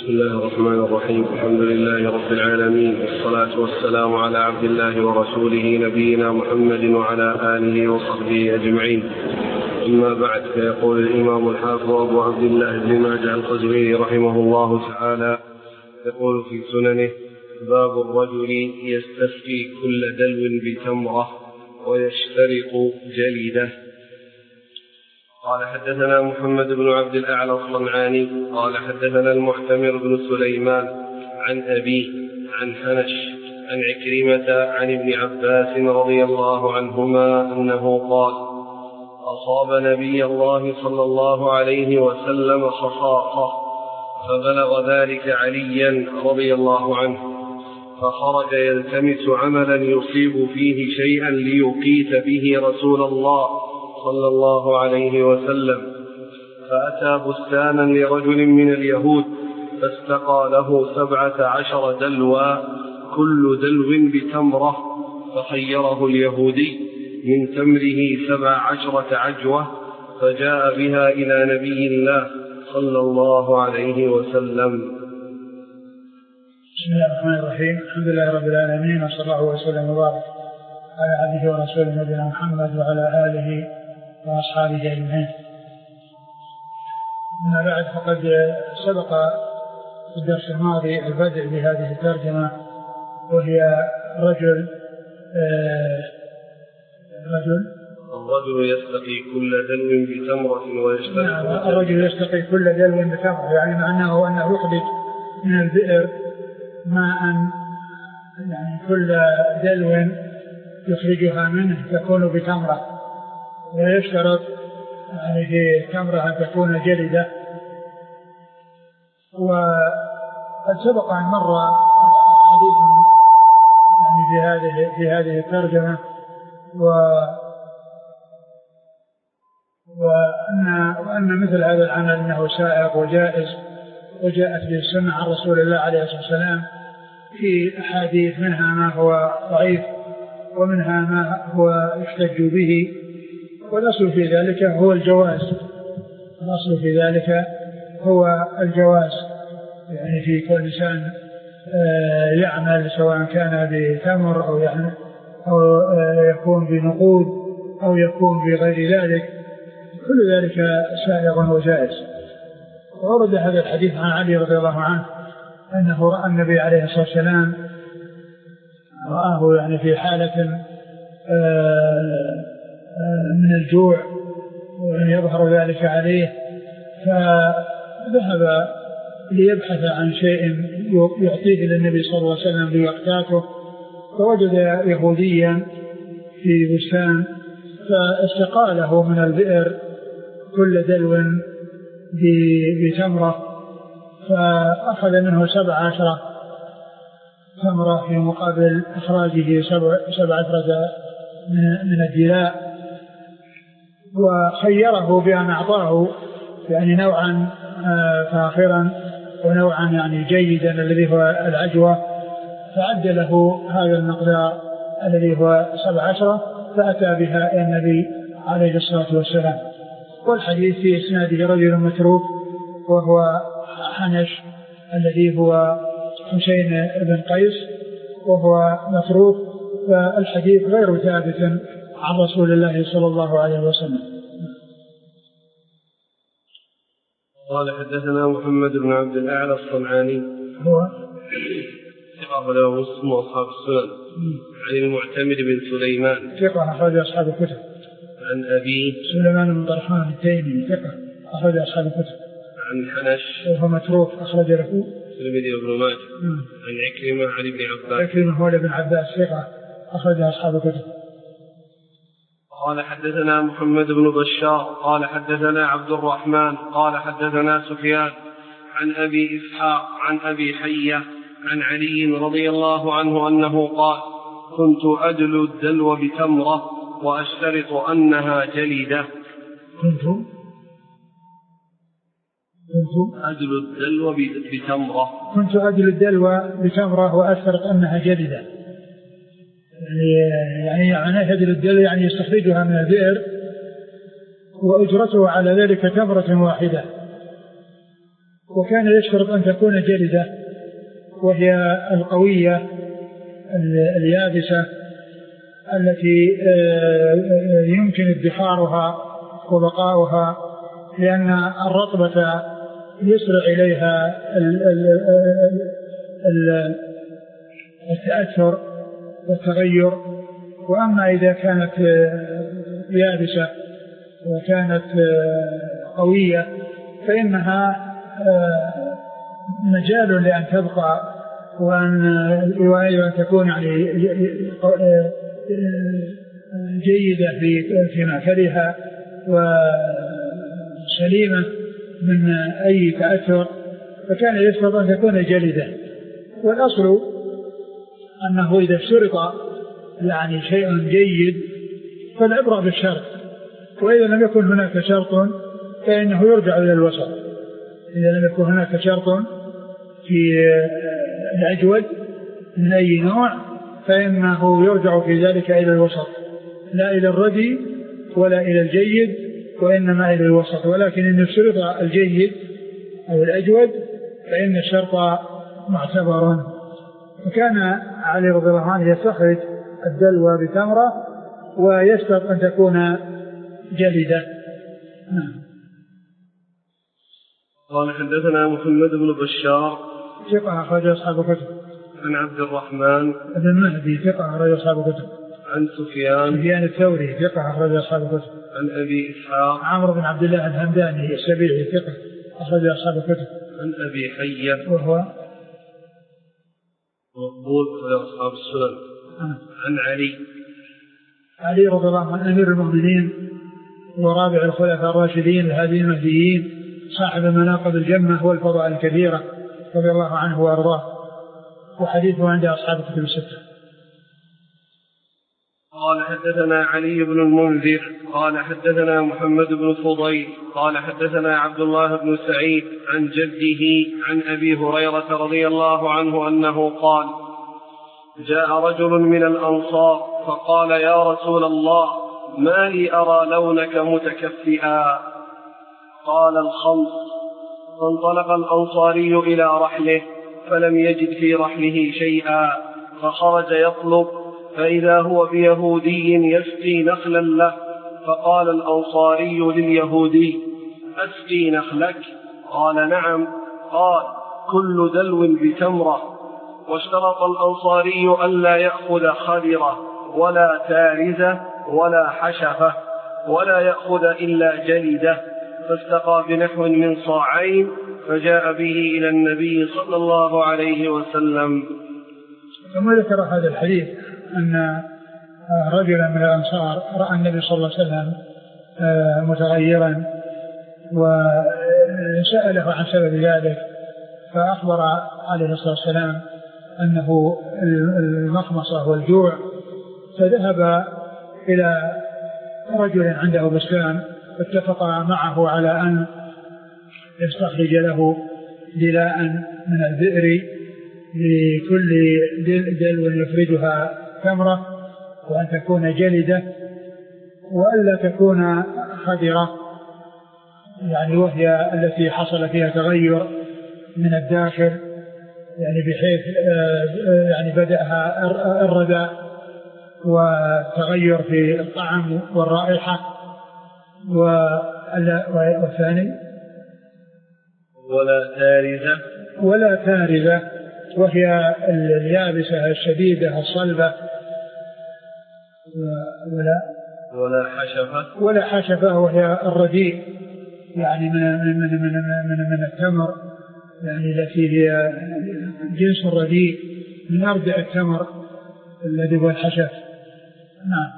بسم الله الرحمن الرحيم. الحمد لله رب العالمين، والصلاة والسلام على عبد الله ورسوله نبينا محمد وعلى آله وصحبه أجمعين. أما بعد، فيقول الإمام الحافظ أبو عبد الله بن ماجه القزويني رحمه الله تعالى يقول في سننه: باب الرجل يستسقي كل دلو بتمرة ويشترط جلده. قال حدثنا محمد بن عبد الأعلى الصنعاني قال حدثنا المعتمر بن سليمان عن أبيه عن حنش عن عكرمة عن ابن عباس رضي الله عنهما أنه قال: أصاب نبي الله صلى الله عليه وسلم خصاصة فبلغ ذلك عليا رضي الله عنه، فخرج يلتمس عملا يصيب فيه شيئا ليقيت به رسول الله صلى الله عليه وسلم، فأتى بستانا لرجل من اليهود فاستقى له 17 دلوا كل دلو بتمرة، فخيره اليهودي من تمره 17 عجوة، فجاء بها إلى نبي الله صلى الله عليه وسلم. بسم الله الرحمن الرحيم. الحمد لله رب العالمين، وصلى الله وسلم وبارك على عبده ورسوله نبينا محمد وعلى آله وأصحابه أجمعين. أما بعد، فقد سبق في الدرس الماضي البدء بهذه الترجمة، وهي الرجل يستقي كل دلو بتمرة ويشترط. الرجل يستقي كل دلو بتمرة، يعني معناه أنه يخرج من البئر ماء، يعني كل دلو يخرجها منه تكون بتمرة، ويشترط يعني في تمرة أن تكون جلدة. وقد سبق أن مر حديث يعني في هذه الترجمة، وأن مثل هذا العمل أنه سائغ وجائز، وجاءت به السنة عن رسول الله عليه الصلاة والسلام في أحاديث، منها ما هو ضعيف ومنها ما هو يحتج به، والأصل في ذلك هو الجواز. الأصل في ذلك هو الجواز، يعني في كل إنسان يعمل سواء كان بتمر أو يكون بنقود أو يكون بغير ذلك، كل ذلك سائغ وجائز. وورد هذا الحديث عن علي رضي الله عنه أنه رأى النبي عليه الصلاة والسلام، رآه يعني في حالة من الجوع وأن يظهر ذلك عليه، فذهب ليبحث عن شيء يعطيه للنبي صلى الله عليه وسلم ليقتاته، فوجد يهوديا في بستان فاستقى له من البئر كل دلو بتمرة، فأخذ منه 17 تمرة في مقابل إخراجه 17 من الدلاء، وخيره بأن أعطاه يعني نوعا فاخرا ونوعا يعني جيدا الذي هو العجوة، فعد له هذا المقدار الذي هو 17، فأتى بها إلى النبي عليه الصلاة والسلام. والحديث في إسناده رجل متروك وهو حنش الذي هو حسين بن قيس، وهو متروك، فالحديث غير ثابت عن رسول الله صلى الله عليه وسلم. قال حدثنا محمد بن عبد الأعلى الصنعاني هو ثقة له مسلم وأصحاب السنن، عن المعتمر بن سليمان ثقة أخرج أصحاب الكتب، عن أبي سليمان بن طرحان التيمي ثقة أخرج أصحاب الكتب، عن حنش وهو متروك أخرج له الترمذي وابن ماجه، عن عكرمة عن ابن عباس، عكرمة هو ابن عباس ثقة أخرج أصحاب الكتب. قال حدثنا محمد بن بشار قال حدثنا عبد الرحمن قال حدثنا سفيان عن أبي إسحاق عن أبي حية عن علي رضي الله عنه أنه قال: كنت أدلو الدلو بتمرة وأشترط أنها جلدة. كنت أدلو الدلو بتمرة، كنت أدلو الدلو بتمرة وأشترط أنها جلدة، يعني أدلو الدلو يعني يستخرجها من البئر، وأجرته على ذلك تمرة واحدة، وكان يشترط أن تكون جلدة، وهي القوية اليابسة التي يمكن ادخارها وبقاؤها، لأن الرطبة يسرع إليها التأثر والتغير. وأما إذا كانت يابسة وكانت قوية فإنها مجال لأن تبقى وأن تكون يعني جيدة في مأكلها وسليمة من أي تأثر، فكان يشترط أن تكون جلدة. والأصل أنه إذا اشترط يعني شيء جيد فالعبرة بالشرط، وإذا لم يكن هناك شرط فإنه يرجع إلى الوسط. إذا لم يكن هناك شرط في الأجود من أي نوع فإنه يرجع في ذلك إلى الوسط، لا إلى الردي ولا إلى الجيد، وإنما إلى الوسط. ولكن إن اشترط الجيد أو الأجود فإن الشرط معتبر. وكان علي رضي الله عنه يستخرج الدلو بتمرة ويشترط أن تكون جلدة. قال حدثنا محمد بن بشار ثقة أخرج أصحاب الكتب. عن عبد الرحمن بن مهدي ثقة أخرج أصحاب الكتب. عن سفيان الثوري ثقة أخرج أصحاب الكتب. عن أبي إسحاق عمرو بن عبد الله الهمداني السبيعي ثقة أخرج أصحاب الكتب. عن أبي حية وهو مقبول في أصحاب السنن. عن علي رضي الله عنه أمير المؤمنين ورابع الخلفاء الراشدين الهاديين المهديين صاحب المناقب الجمة والفضائل الكبيرة رضي الله عنه وأرضاه، وحديثه عند أصحاب الكتب الستة. قال حدثنا علي بن المنذر قال حدثنا محمد بن فضيل قال حدثنا عبد الله بن سعيد عن جده عن أبي هريرة رضي الله عنه أنه قال: جاء رجل من الأنصار فقال: يا رسول الله، ما لي أرى لونك متكفئا؟ قال: الخمس. فانطلق الأنصاري إلى رحله فلم يجد في رحله شيئا، فخرج يطلب، فإذا هو بيهودي يسقي نخلا له، فقال الأنصاري لليهودي: أسقي نخلك؟ قال: نعم. قال: كل دلو بتمرة. واشترط الأنصاري ألا يأخذ خضرة ولا تارزة ولا حشفة ولا يأخذ إلا جلدة، فاستقى بنحو من صاعين فجاء به إلى النبي صلى الله عليه وسلم. ثم ذكر هذا الحديث أن رجلا من الأنصار رأى النبي صلى الله عليه وسلم متغيرا وسأله عن سبب ذلك، فأخبر عليه الصلاة والسلام أنه المخمصة والجوع، فذهب إلى رجل عنده بستان فاتفق معه على أن يستخرج له دلاء من البئر لكل دلو يخرجها تمرة، وأن تكون جلدة وألا تكون خضرة، يعني وهي التي حصل فيها تغير من الداخل، يعني بحيث يعني بدأها الردى وتغير في الطعم والرائحة. والثاني ولا تارزة وهي اليابسة الشديدة الصلبة، ولا حشفة وهي الرديء، يعني من التمر، يعني التي هي جنس الرديء من أردع التمر الذي هو الحشف. نعم.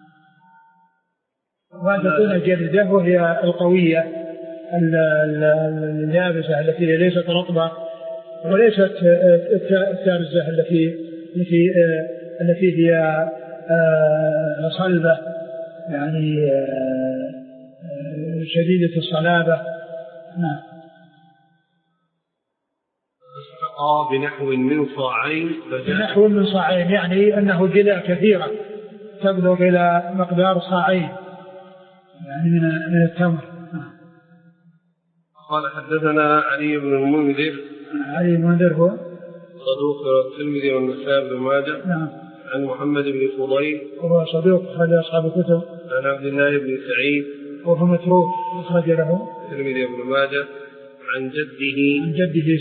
وأن تكون جلدة وهي القوية اليابسة التي ليست رطبة وليست التارزة التي هي صلبة، يعني شديدة الصلابة. نعم. بنحو من صاعين. بنحو من صاعين يعني أنه جلة كثيرة تبلغ إلى مقدار صاعين، يعني من التمر. قال حدثنا علي بن المنذر. علي بن المنذر هو صدوق الترمذي والنسائي بن ماجه. نعم. عن محمد بن فضيل وهو صدوق أخرج أصحاب الكتب. عن عبد الله بن سعيد وهو متروك أخرج له الترمذي بن ماجه. عن جده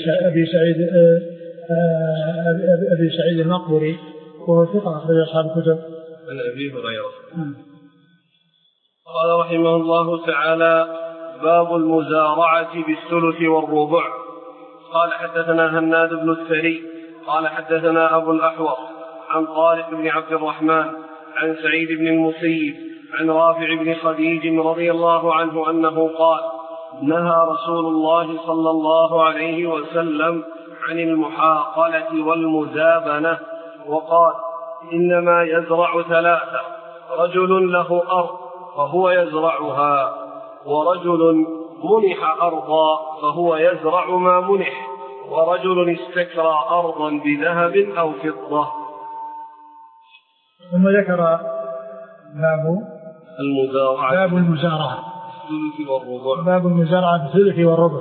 أبي سعيد المقبري وهو ثقة أخرج أصحاب الكتب. عن أبي هريرة. قال رحمه الله تعالى: باب المزارعة بالثلث والربع. قال حدثنا هناد بن السري قال حدثنا أبو الأحوص عن طارق بن عبد الرحمن عن سعيد بن المسيب عن رافع بن خديج رضي الله عنه أنه قال: نهى رسول الله صلى الله عليه وسلم عن المحاقلة والمزابنة، وقال: إنما يزرع ثلاثة: رجل له أرض فهو يزرعها، ورجل منح أرضا فهو يزرع ما منح، ورجل استكرى أرضا بذهب أو فضة. ثم ذكر باب المزارعة بالثلث والربع. باب المزارعة بالثلث والربع.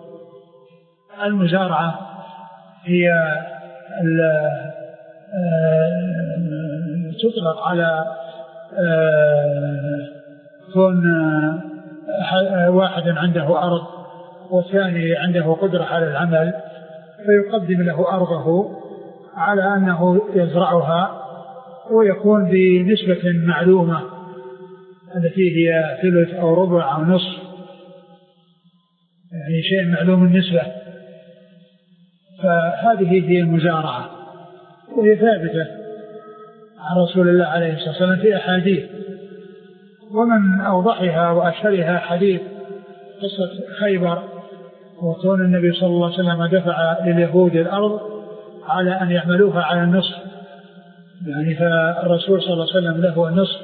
المزارعة هي تطلق على كون واحد عنده أرض والثاني عنده قدرة على العمل، فيقدم له أرضه على أنه يزرعها، ويكون بنسبة معلومة التي هي ثلث أو ربع أو نصف، يعني شيء معلوم النسبة. فهذه هي المزارعة، وهي ثابتة عن رسول الله عليه الصلاة والسلام في أحاديث، ومن أوضحها وأشهرها حديث قصة خيبر، وكون النبي صلى الله عليه وسلم دفع لليهود الأرض على أن يعملوها على النصف، يعني فالرسول صلى الله عليه وسلم له النصف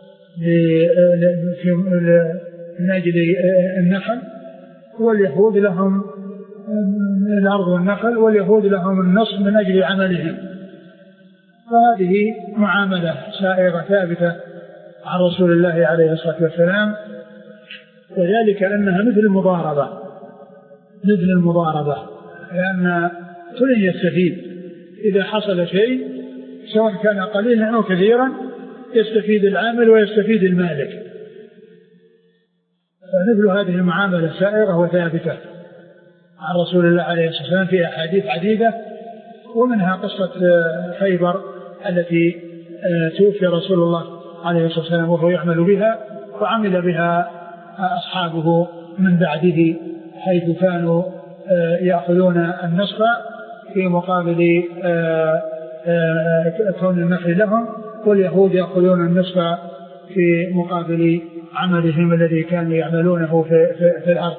من أجل النخل، واليهود لهم الأرض والنخل، واليهود لهم النصف من أجل عملهم. فهذه معاملة سائغة ثابتة عن رسول الله عليه الصلاة والسلام، وذلك أنها مثل المضاربة، لأن كل يستفيد إذا حصل شيء سواء كان قليلا أو كثيرا، يستفيد العامل ويستفيد المالك. فمثل هذه المعاملة سائغة وثابتة عن رسول الله عليه الصلاة والسلام في أحاديث عديدة، ومنها قصة خيبر التي توفي رسول الله عليه الصلاة والسلام وهو يعمل بها، وعمل بها أصحابه من بعده، حيث كانوا يأخذون النصف في مقابل كون النخل لهم، واليهود يأخذون النصف في مقابل عملهم الذي كانوا يعملونه في الأرض.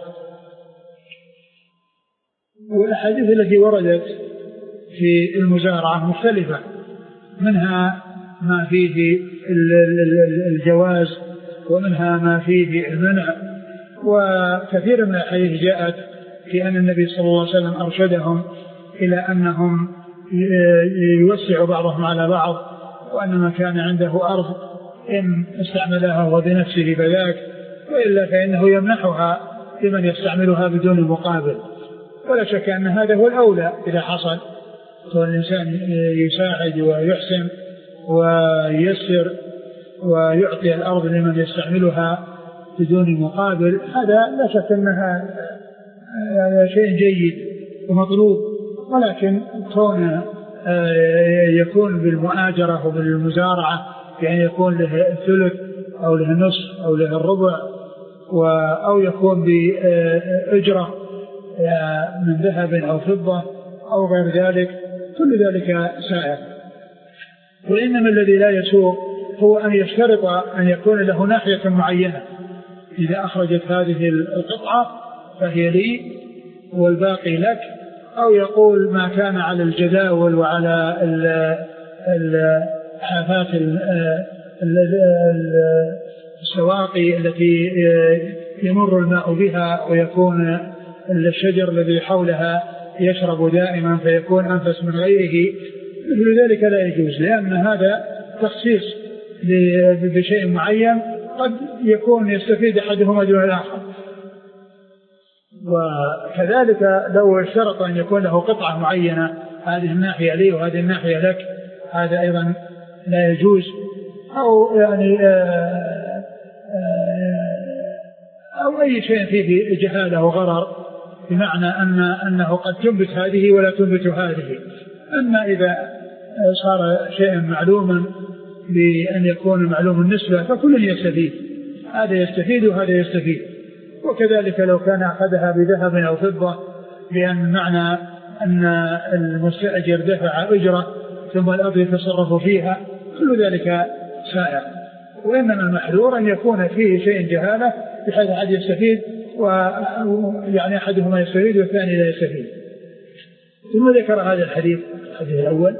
والأحاديث التي وردت في المزارعة مختلفة، منها ما فيه الجواز، ومنها ما فيه المنع، وكثير من الأحاديث جاءت في أن النبي صلى الله عليه وسلم أرشدهم إلى أنهم يوسع بعضهم على بعض، وأن من كان عنده أرض إن استعملها وبنفسه فذاك، وإلا فإنه يمنحها لمن يستعملها بدون مقابل. ولا شك أن هذا هو الأولى إذا حصل، والإنسان يساعد ويحسن وييسر ويعطي الأرض لمن يستعملها بدون مقابل، هذا لا شك أنها شيء جيد ومطلوب. ولكن كون يكون بالمؤاجرة وبالمزارعة، يعني يكون له الثلث أو له النصف أو له الربع، أو يكون بأجرة من ذهب أو فضة أو غير ذلك، كل ذلك سائر. وإنما الذي لا يسوق هو أن يشترط أن يكون له ناحية معينة، إذا أخرجت هذه القطعة فهي لي والباقي لك، أو يقول ما كان على الجداول وعلى الحافات السواقي التي يمر الماء بها، ويكون الشجر الذي حولها يشرب دائما فيكون أنفس من غيره، مثل ذلك لا يجوز، لأن هذا تخصيص بشيء معين قد يكون يستفيد أحدهما دون الآخر. وكذلك لو اشترط أن يكون له قطعة معينة، هذه الناحية لي وهذه الناحية لك، هذا أيضا لا يجوز. أو يعني أو أي شيء فيه جهالة وغرر، بمعنى أنه قد تنبت هذه ولا تنبت هذه. أما إذا صار شيئا معلوما بأن يكون معلوم النسبة فكل يستفيد، هذا يستفيد وهذا يستفيد. وكذلك لو كان أخذها بذهب أو فضة، بأن معنى أن المستأجر دفع أجرة ثم الأرض يتصرف فيها، كل ذلك سائر. وإنما المحذور أن يكون فيه شيء جهالة بحيث أحد يستفيد، ويعني أحدهما يستفيد والثاني لا يستفيد. ثم ذكر هذا الحديث الأول.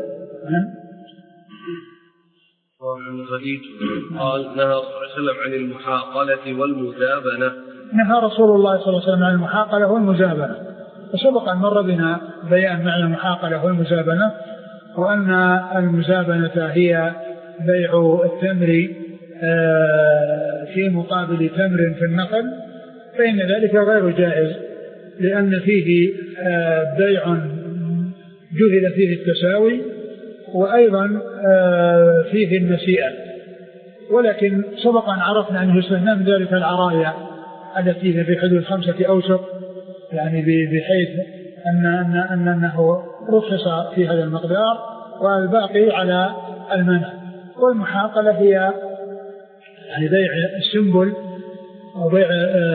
قال نهى صلى الله عليه وسلم عن المحاقلة والمزابنة. نهى رسول الله صلى الله عليه وسلم عن المحاقلة والمزابنة، وسبق أن مر بنا بيان معنى المحاقلة والمزابنة، وأن المزابنة هي بيع التمر في مقابل تمر في النخل، فإن ذلك غير جائز، لأن فيه بيع جهل فيه التساوي، وأيضا فيه النسيئة. ولكن سبق أن عرفنا أنه يستثنى من ذلك العرايا التي هي في حدود 5 أوسق، يعني بحيث أنه رخص في هذا المقدار، والباقي على المنع. والمحاقلة هي يعني بيع السنبل أو بيع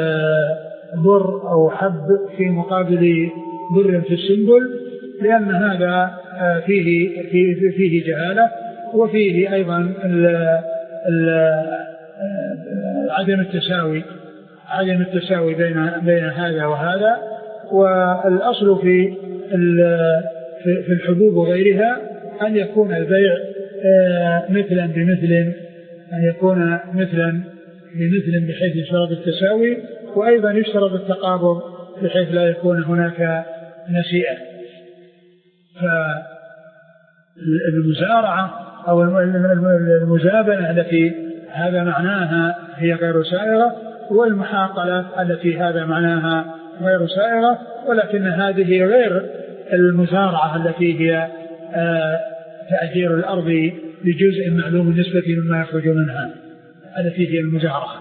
بر أو حب في مقابل بر في السنبل، لأن هذا فيه جهالة، وفيه أيضا عدم التساوي بين هذا وهذا. والأصل في الحبوب وغيرها أن يكون البيع مثلا بمثل، أن يكون مثلا بمثل بحيث يشترط التساوي، وأيضا يشترط التقابض بحيث لا يكون هناك نسيئة. فالمزارعة أو المزابنة التي هذا معناها هي غير سائغة، والمحاقلة التي هذا معناها غير سائغة، ولكن هذه غير المزارعة التي هي تأجير الأرض بجزء معلوم النسبة مما يخرج منها، التي هي المزارعة.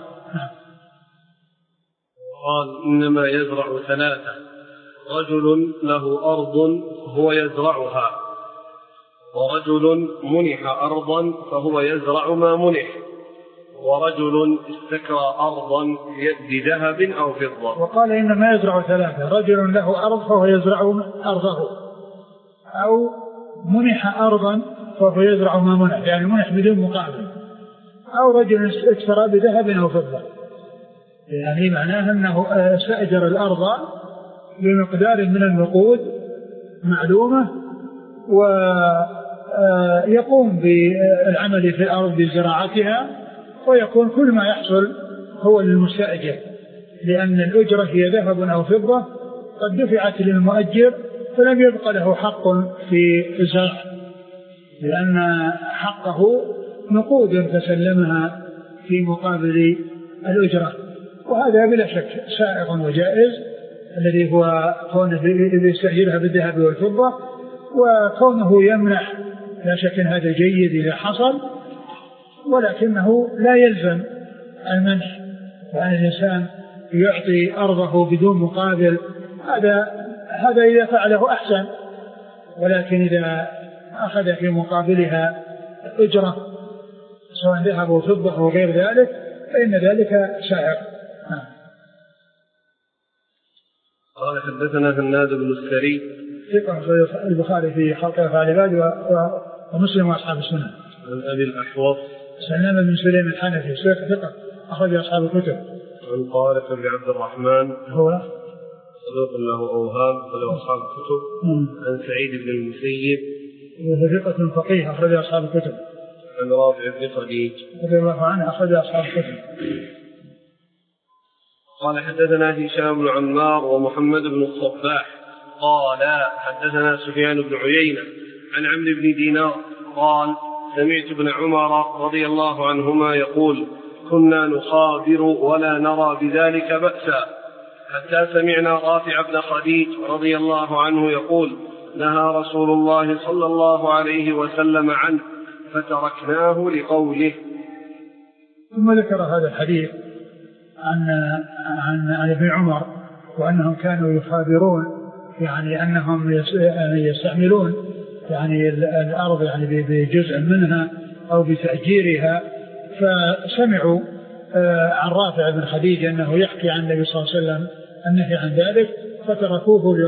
قال إنما يزرع 3: رجل له أرض هو يزرعها، ورجل منح أرضا فهو يزرع ما منح، ورجل استكرى أرضا بذهب أو فضة. وقال إنما يزرع 3: رجل له أرض فهو يزرع أرضه، أو منح أرضا فهو يزرع ما منح، يعني منح بدون مقابل، أو رجل اشترى بذهب أو فضة، يعني معناه أنه استأجر الأرض بمقدار من النقود معلومة، ويقوم بالعمل في الأرض بزراعتها، ويكون كل ما يحصل هو للمستأجر، لأن الأجرة هي ذهب أو فضة قد دفعت للمؤجر فلم يبقى له حق في الزرع، لأن حقه نقود تسلمها في مقابل الأجرة. وهذا بلا شك سائغ وجائز، الذي هو كونه يستأجرها بالذهب والفضة، وكونه يمنح لا شك أن هذا جيد إذا حصل، ولكنه لا يلزم المنح، وأن الإنسان يعطي أرضه بدون مقابل، هذا إذا فعله أحسن، ولكن إذا أخذ في مقابلها أجرة سواء ذهب وفضة أو غير ذلك فإن ذلك سائغ. قال حدثنا هناد بن السري ثقة البخاري في خلق أفعال العباد ومسلم وأصحاب السنة. عن أبي الأحوص سلام بن سليم الحنفي ثقة أخرج أصحاب الكتب. عن طارق بن عبد الرحمن هو صدوق له أوهام أخرج أصحاب الكتب. عن سعيد بن المسيب وهو ثقة فقيه أخرج أصحاب الكتب. عن رافع بن خديج رضي الله عنه أخرج أصحاب الكتب. قال حدثنا هشام بن عمار ومحمد بن الصباح قال حدثنا سفيان بن عيينة عن عمرو بن دينار قال سمعت ابن عمر رضي الله عنهما يقول كنا نخابر ولا نرى بذلك بأسا، حتى سمعنا رافع بن خديج رضي الله عنه يقول: نهى رسول الله صلى الله عليه وسلم عنه فتركناه لقوله. ثم ذكر هذا الحديث عن ابن عمر وأنهم كانوا يخابرون، يعني أنهم يستعملون يعني الأرض يعني بجزء منها أو بتأجيرها، فسمعوا عن رافع بن خديج أنه يحكي عن النبي صلى الله عليه وسلم النهي عن ذلك فتركوه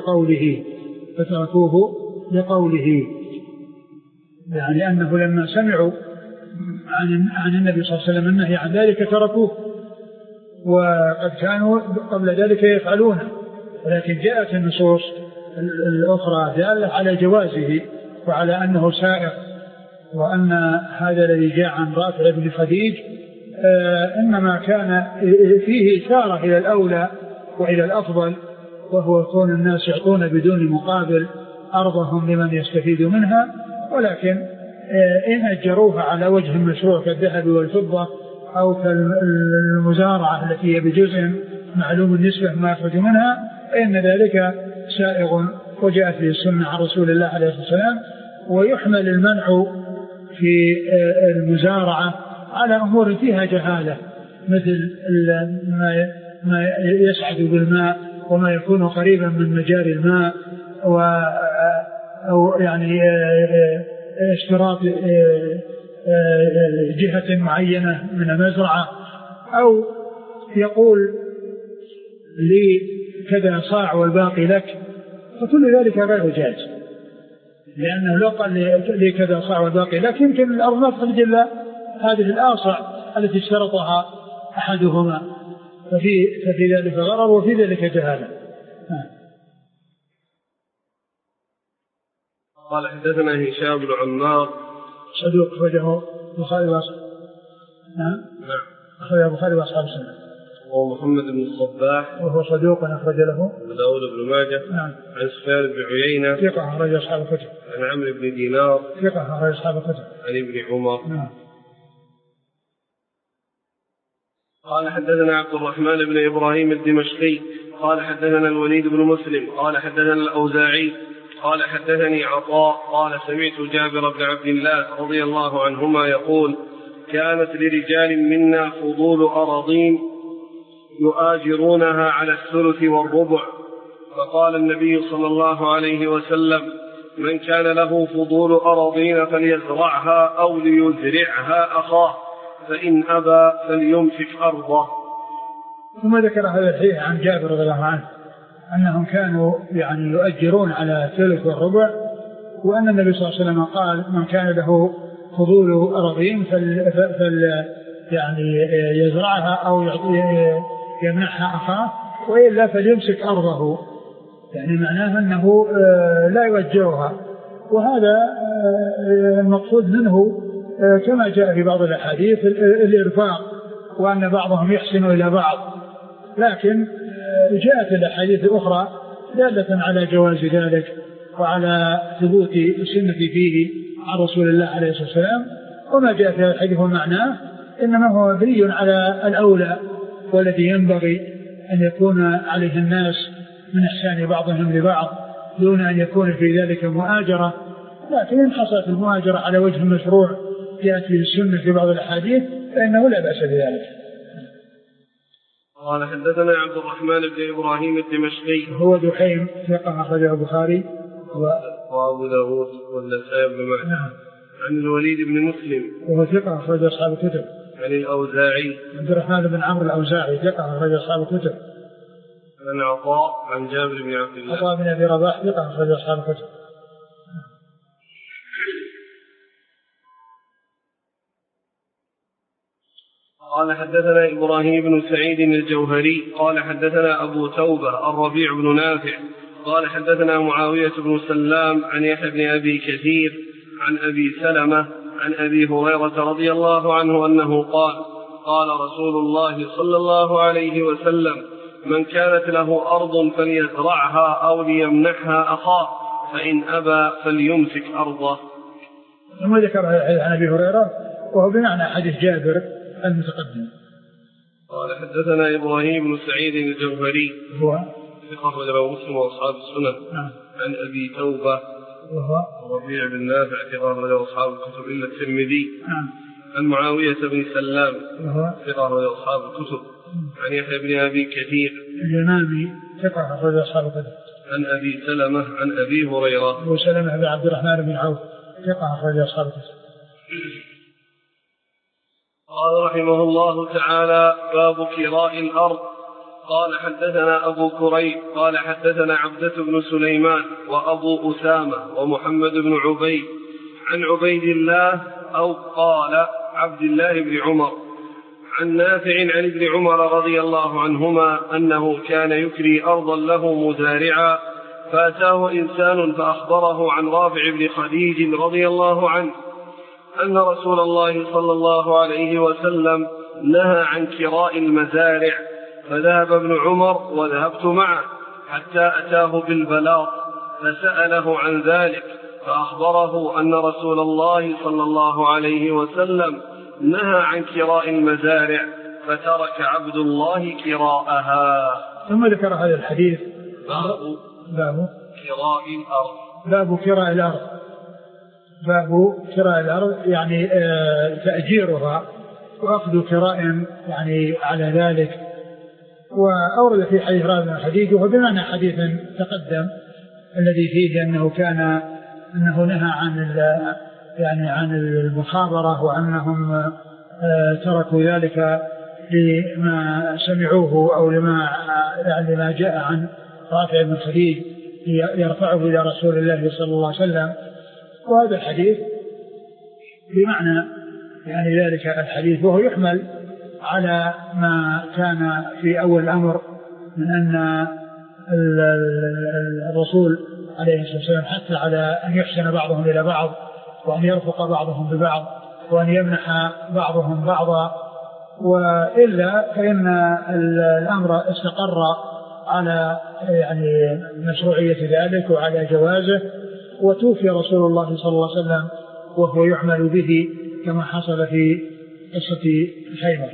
لقوله، يعني أنه لما سمعوا عن النبي صلى الله عليه وسلم النهي عن ذلك تركوه، وقد كانوا قبل ذلك يفعلونه، ولكن جاءت النصوص الأخرى دالة على جوازه وعلى أنه سائغ، وأن هذا الذي جاء عن رافع بن خديج إنما كان فيه إشارة إلى الأولى وإلى الأفضل، وهو كون الناس يعطون بدون مقابل أرضهم لمن يستفيد منها، ولكن إن أجروها على وجه مشروع كالذهب والفضة أو كالمزارعة التي هي بجزء معلوم النسبة ما يخرج منها، فإن ذلك سائغ وجاءت به السنة عن رسول الله عليه الصلاة والسلام. ويحمل المنع في المزارعة على أمور فيها جهالة، مثل ما يسعد بالماء وما يكون قريبا من مجاري الماء، أو يعني اشتراط جهة معينة من المزرعة، أو يقول لي كذا صاع والباقي لك، فكل ذلك غير جائز، لأنه لو قال لي كذا صاع والباقي لك يمكن الأرض ما تخرج إلا هذه الآصع التي اشترطها أحدهما، ففي ذلك غرر وفي ذلك جهالة. قال حدثنا هشام بن عمار صدوق أخرجه البخاري وأصحاب البخاري وأصحاب السنة. ومحمد بن الصباح وهو صدوق أخرج له أبو داود بن ماجه. نعم. عن سفيان بن عيينة ثقة أخرج أصحاب الكتب. عن عمرو بن دينار ثقة أخرج أصحاب الكتب. عن ابن عمر. نعم. قال حدثنا عبد الرحمن بن إبراهيم الدمشقي قال حدثنا الوليد بن مسلم قال حدثنا الأوزاعي قال حدثني عطاء قال سمعت جابر بن عبد الله رضي الله عنهما يقول: كانت لرجال منا فضول أراضين يؤاجرونها على الثلث والربع، فقال النبي صلى الله عليه وسلم: من كان له فضول أراضين فليزرعها أو ليزرعها أخاه، فإن أبى فليمسك أرضه. ثم ذكر هذا الحديث عن جابر رضي الله عنه أنهم كانوا يعني يؤجرون على الثلث والربع، وأن النبي صلى الله عليه وسلم قال: من كان له فضول أراضين يعني يزرعها أو يمنحها أخاه، وإلا فليمسك أرضه، يعني معناه أنه لا يوجرها. وهذا المقصود منه كما جاء في بعض الأحاديث الإرفاق، وأن بعضهم يحسن إلى بعض، لكن جاءت الأحاديث الأخرى دالة على جواز ذلك وعلى ثبوت السنة فيه عن رسول الله عليه الصلاة والسلام. وما جاء في الحديث معناه إنما هو مبني على الأولى والذي ينبغي أن يكون عليه الناس من إحسان بعضهم لبعض دون أن يكون في ذلك مؤاجرة، لكن إن حصلت المؤاجرة على وجه مشروع جاءت به السنة في بعض الأحاديث فإنه لا بأس بذلك. قال حدثنا عبد الرحمن بن إبراهيم الدمشقي هو دحيم ثقة أخرجه البخاري وأبو داود والنسائي بن ماجه. نعم. عن الوليد بن مسلم وهو ثقة أخرج أصحاب الكتب. عن الأوزاعي عبد الرحمن بن عمرو الأوزاعي ثقة أخرج أصحاب الكتب. عن عطاء عن جابر بن عبد الله عطاء بن أبي رباح ثقة أخرج أصحاب الكتب. قال حدثنا إبراهيم بن سعيد الجوهري قال حدثنا أبو توبة الربيع بن نافع قال حدثنا معاوية بن سلام عن يحيى بن أبي كثير عن أبي سلمة عن أبي هريرة رضي الله عنه أنه قال: قال رسول الله صلى الله عليه وسلم: من كانت له أرض فليزرعها أو ليمنحها أخاه، فإن أبى فليمسك أرضه. ثم ذكر عن أبي هريرة وهو بمعنى حديث جابر المتقدم. قال حدثنا إبراهيم بن سعيد الجوهري هو ثقة له مسلم وأصحاب السنن. عن أبي توبة وهو ربيع بن نافع ثقة له أصحاب الكتب إلا الترمذي. عن معاوية بن سلام ثقة له أصحاب الكتب. عن يحيى بن أبي كثير اليمامي ثقة له أصحاب الكتب. عن أبي سلمة عن أبي هريرة. أبو سلمة بن عبد الرحمن بن عوف ثقة له أصحاب الكتب. قال رحمه الله تعالى: باب كراء الأرض. قال حدثنا أبو كريب قال حدثنا عبدة بن سليمان وأبو أسامة ومحمد بن عبيد عن عبيد الله أو قال عبد الله بن عمر عن نافع عن ابن عمر رضي الله عنهما أنه كان يكري أرضا له مزارعا، فأتاه إنسان فأخبره عن رافع بن خديج رضي الله عنه أن رسول الله صلى الله عليه وسلم نهى عن كراء المزارع، فذهب ابن عمر وذهبت معه حتى أتاه بالبلاط فسأله عن ذلك، فأخبره أن رسول الله صلى الله عليه وسلم نهى عن كراء المزارع، فترك عبد الله كراءها. ثم ذكر هذا الحديث باب كراء الأرض. باب كراء الأرض. باب كراء الأرض يعني تأجيرها وأخذ كراء يعني على ذلك. وأورد في حديث رابع حديث وهو بمعنى حديث تقدم الذي فيه أنه نهى عن المخابرة، وأنهم تركوا ذلك لما سمعوه أو لما جاء عن رافع بن خديج يرفعه إلى رسول الله صلى الله عليه وسلم. وهذا الحديث بمعنى يعني ذلك الحديث، وهو يحمل على ما كان في أول الأمر من أن الرسول عليه الصلاة والسلام حتى على أن يحسن بعضهم إلى بعض، وأن يرفق بعضهم ببعض، وأن يمنح بعضهم بعضا، وإلا فإن الأمر استقر على يعني مشروعية ذلك وعلى جوازه، وتوفي رسول الله صلى الله عليه وسلم وهو يعمل به كما حصل في قصة خيبر.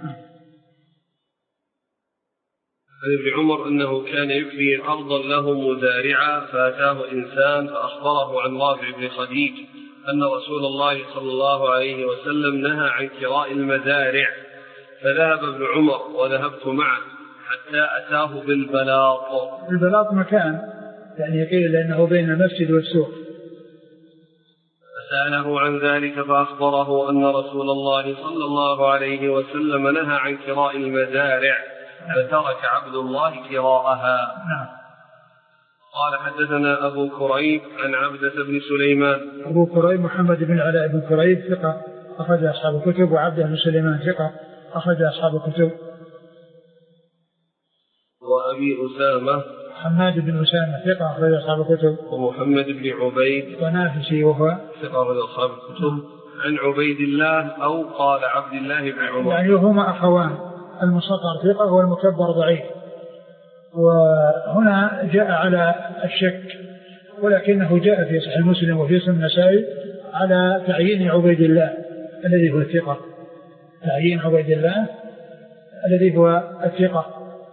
عن ابن عمر أنه كان يكري أرضا له مزارعا، فأتاه إنسان فأخبره عن رافع بن خديج أن رسول الله صلى الله عليه وسلم نهى عن كراء المزارع، فذهب ابن عمر وذهبت معه حتى أتاه بالبلاط. البلاط مكان يعني قيل لأنه بين المسجد والسوق. فسأله عن ذلك فأخبره أن رسول الله صلى الله عليه وسلم نهى عن كراء المزارع، فترك عبد الله كراءها. قال حدثنا أبو كريب عن عبدة بن سليمان. أبو كريب محمد بن علاء بن كريب ثقة أخرج أصحاب الكتب، وعبدة بن سليمان ثقة أخرج أصحاب الكتب. وأبي أسامة حماد بن أسامة ثقة أخرج أصحاب الكتب. ومحمد بن عبيد ونافسي وهو ثقة أخرج أصحاب الكتب. عن عبيد الله أو قال عبد الله بن عمر، يعني هما أخوان، المصغر ثقة والمكبر ضعيف. وهنا جاء على الشك، ولكنه جاء في صحيح مسلم وفي سنن النسائي على تعيين عبيد الله الذي هو الثقة، تعيين عبيد الله الذي هو الثقة.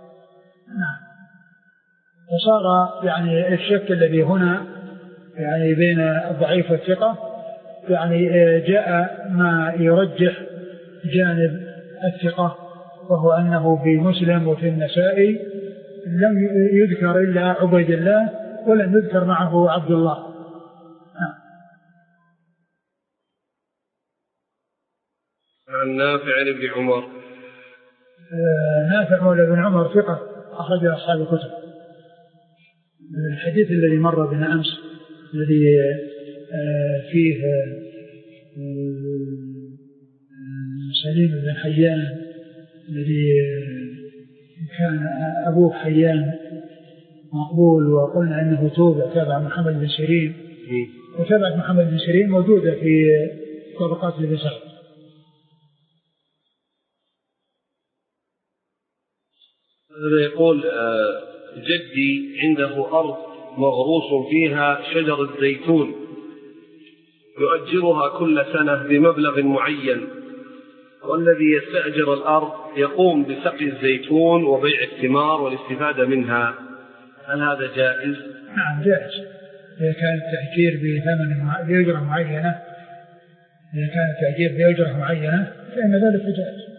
فصار يعني الشك الذي هنا يعني بين الضعيف والثقة، يعني جاء ما يرجح جانب الثقة، وهو أنه في مسلم وفي النسائي لم يذكر إلا عبيد الله ولم يذكر معه عبد الله. عن نافع بن عمر. نافع مولى بن عمر ثقة أخرج أصحاب الكتب. الحديث الذي مر بنا أمس الذي فيه سليم بن حيان الذي كان أبوه حيان مقبول، وقلنا أنه تابع محمد بن سيرين، وتابع محمد بن سيرين موجودة في طبقات ابن سعد. هذا يقول جدي عنده أرض مغروس فيها شجر الزيتون، يؤجرها كل سنة بمبلغ معين، والذي يستأجر الأرض يقوم بسقي الزيتون وبيع الثمار والاستفادة منها، هل هذا جائز؟ نعم جائز إذا كان التأجير بأجرة معينة، إذا كان التأجير بأجرة معينة فإن ذلك جائز.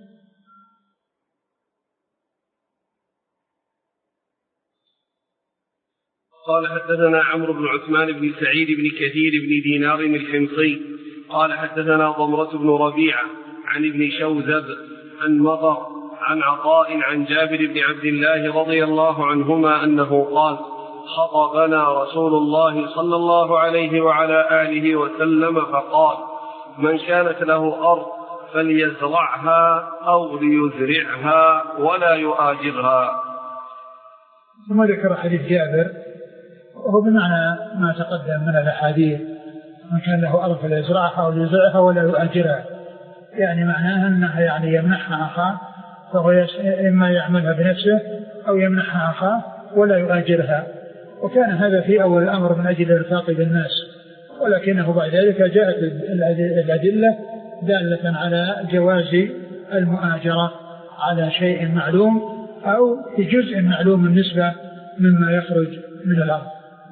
قال حدثنا عمرو بن عثمان بن سعيد بن كثير بن دينار الحمصي قال حدثنا ضمرة بن ربيعة عن ابن شوذب عن مطر عن عطاء عن جابر بن عبد الله رضي الله عنهما أنه قال خطبنا رسول الله صلى الله عليه وعلى آله وسلم فقال من كانت له أرض فليزرعها أو ليزرعها ولا يؤاجرها. ثم ذكر حديث جابر وهو بمعنى ما تقدم من الأحاديث، من كان له أرض فليزرعها أو ليزرعها ولا يؤاجرها، يعني معناها أنها يعني يمنحها أخاه فهو إما يعملها بنفسه أو يمنحها أخاه ولا يؤاجرها. وكان هذا في أول الأمر من أجل الرفاق بالناس، ولكنه بعد ذلك جاءت الأدلة دالة على جواز المؤاجرة على شيء معلوم أو في جزء معلوم النسبة مما يخرج من الأرض.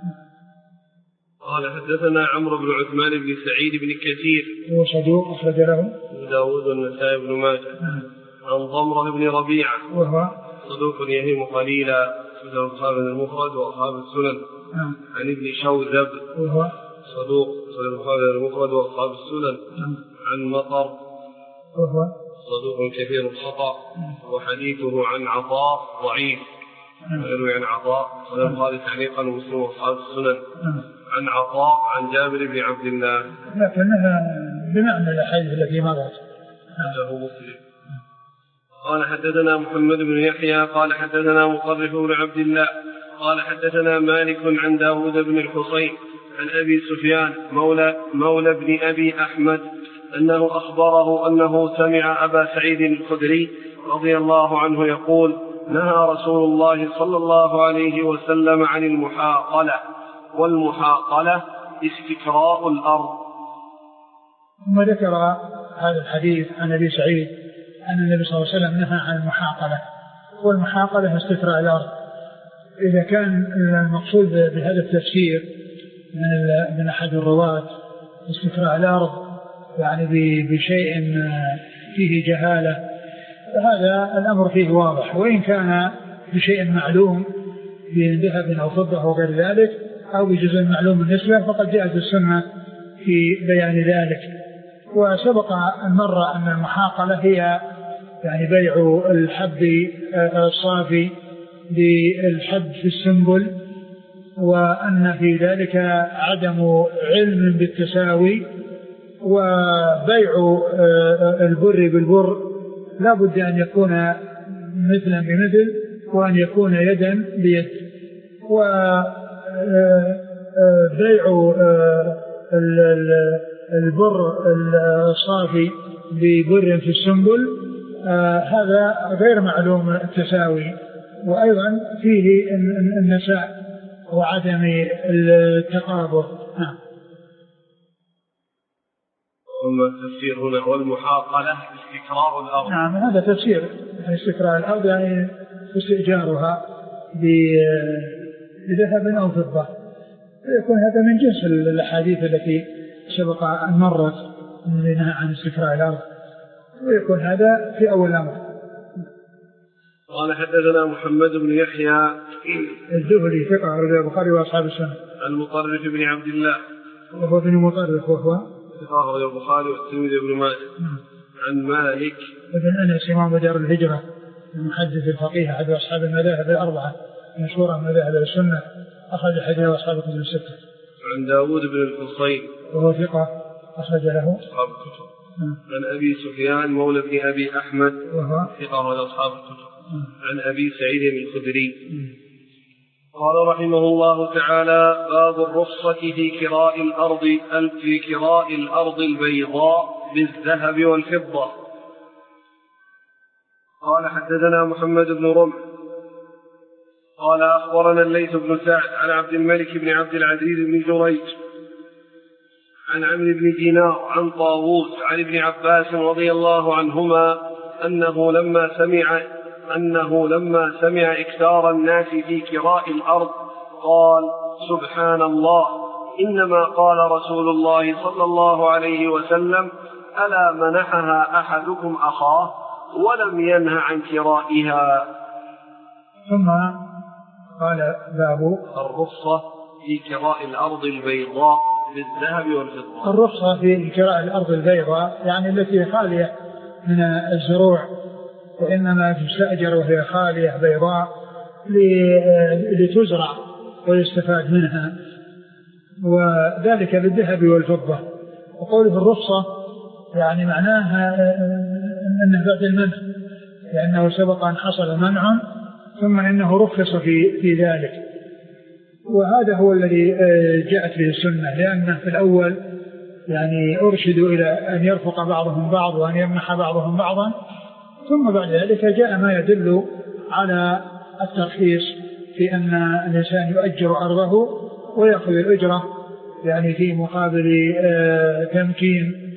قال حدثنا عمرو بن عثمان بن سعيد بن كثير هو صدوق أخرج له داود والنسائي بن ماجه. عن ضمرة بن ربيعة وهو صدوق يهم قليلا له أصحاب المفرد وأصحاب السنن. عن ابن شوذب وهو صدوق له المفرد وأصحاب السنن. عن مطر وهو صدوق كثير الخطأ وحديثه عن عطاء ضعيف يروي عن عطاء ويقال تعليقا ومسلم وأصحاب السنن. عن عطاء عن جابر بن عبد الله لكنها بمعنى الأحاديث التي مرت. هذا مسلم. قال حدثنا محمد بن يحيى قال حدثنا مطرف بن عبد الله قال حدثنا مالك عن داود بن الحصين عن أبي سفيان مولى بن أبي أحمد أنه أخبره أنه سمع أبا سعيد الخدري رضي الله عنه يقول نهى رسول الله صلى الله عليه وسلم عن المحاقلة، والمحاقلة استكراء الأرض. ثم ذكر هذا الحديث عن أبي سعيد أن النبي صلى الله عليه وسلم نهى عن المحاقلة، والمحاقلة استكراء الأرض. إذا كان المقصود بهذا التفسير من أحد الرواة استكراء الأرض يعني بشيء فيه جهالة، فهذا الأمر فيه واضح، وإن كان بشيء معلوم بذهب أو فضة وغير ذلك أو بجزء معلوم النسبة فقد جاءت السنة في بيان ذلك. وسبق أن مر أن المحاقلة هي يعني بيع الحب الصافي بالحب في السنبل، وأن في ذلك عدم علم بالتساوي، وبيع البر بالبر لا بد أن يكون مثلا بمثل وأن يكون يدا بيد. وبيع البر الصافي ببر في السنبل هذا غير معلوم التساوي، وأيضا فيه النساء وعدم التقابض. وما التفسير هنا والمحاقلة استكراء الأرض. نعم هذا تفسير استكراء الأرض يعني استئجارها بذهب أو فضة، يكون هذا من جنس الأحاديث التي سبق أن مرت منها عن استكراء الأرض، ويكون هذا في أول الأمر. قال حدثنا محمد بن يحيى الزهري ثقة أخرجه البخاري وأصحاب السنن. المطرف بن عبد الله وهو بن مطرف وهو ثقة أخرجه البخاري والترمذي بن ماجه. عن مالك بن أنس إمام دار الهجرة المحدث الفقيه أحد أصحاب المذاهب الأربعة مشهورة من مذاهب السنة أخرج حديث أصحاب الكتب الستة. عن داود بن الحصين وهو ثقة أخرج له أصحاب الكتب. عن أبي سفيان مولى بن أبي أحمد وهو ثقة أخرج أصحاب الكتب. عن أبي سعيد الخدري قال رحمه الله تعالى باب الرخصة في كراء الأرض البيضاء بالذهب والفضة. قال حدثنا محمد بن رمح قال أخبرنا الليث بن سعد عن عبد الملك بن عبد العزيز بن جريج عن عمرو بن دينار عن طاووس عن ابن عباس رضي الله عنهما أنه لما سمع إكثار الناس في كراء الأرض قال سبحان الله إنما قال رسول الله صلى الله عليه وسلم ألا منحها أحدكم أخاه ولم ينه عن كرائها. ثم قال باب الرخصة في كراء الأرض البيضاء بالذهب والفضة. الرخصة في كراء الأرض البيضاء يعني التي خالية من الزروع، وإنما تستأجر وهي خالية بيضاء لتزرع ويستفاد منها، وذلك بالذهب والفضة. وقوله الرخصة يعني معناها أنه بعد المنع، لأنه سبق أن حصل منع ثم إنه رخص في ذلك، وهذا هو الذي جاءت به السنة، لأنه في الأول يعني أرشدوا إلى أن يرفق بعضهم بعض وأن يمنح بعضهم بعضا، ثم بعد ذلك جاء ما يدل على الترخيص في أن الإنسان يؤجر أرضه ويأخذ الأجرة يعني في مقابل تمكين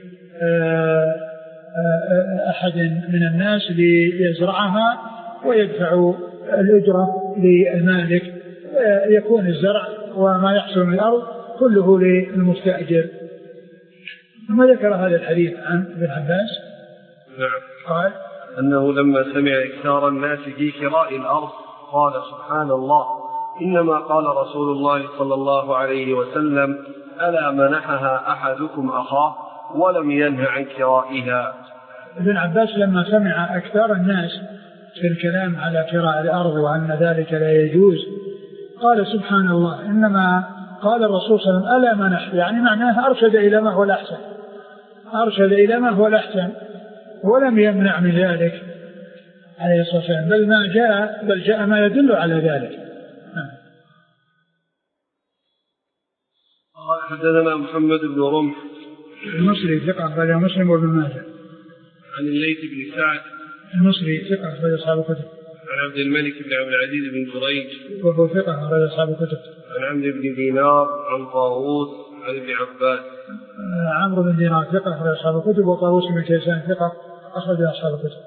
أحد من الناس ليزرعها ويدفع الأجرة للمالك، يكون الزرع وما يحصل من الأرض كله للمستأجر. ثم ذكر هذا الحديث عن ابن عباس قال أنه لما سمع إكثار الناس في كراء الأرض قال سبحان الله إنما قال رسول الله صلى الله عليه وسلم ألا منحها أحدكم أخاه ولم ينه عن كرائها. ابن عباس لما سمع أكثر الناس في الكلام على كراء الأرض وأن ذلك لا يجوز قال سبحان الله إنما قال الرسول صلى الله عليه وسلم ألا منح، يعني معناه أرشد إلى ما هو الأحسن، أرشد إلى ما هو الأحسن ولم يمنع من ذلك عليه الصلاة والسلام، بل جاء ما يدل على ذلك. قال حدثنا محمد بن رمح المصري ثقة أخرج مسلم وابن ماجه. عن الليث بن سعد المصري ثقة أخرج أصحاب الكتب. عن عبد الملك بن عبد العزيز بن جريج وهو ثقة أخرج أصحاب الكتب. عن عمرو بن دينار عن طاووس عن ابن عباس. عمرو بن دينار ثقة أخرج أصحاب الكتب، وطاووس بن كيسان ثقة أخرج أصحاب الكتب.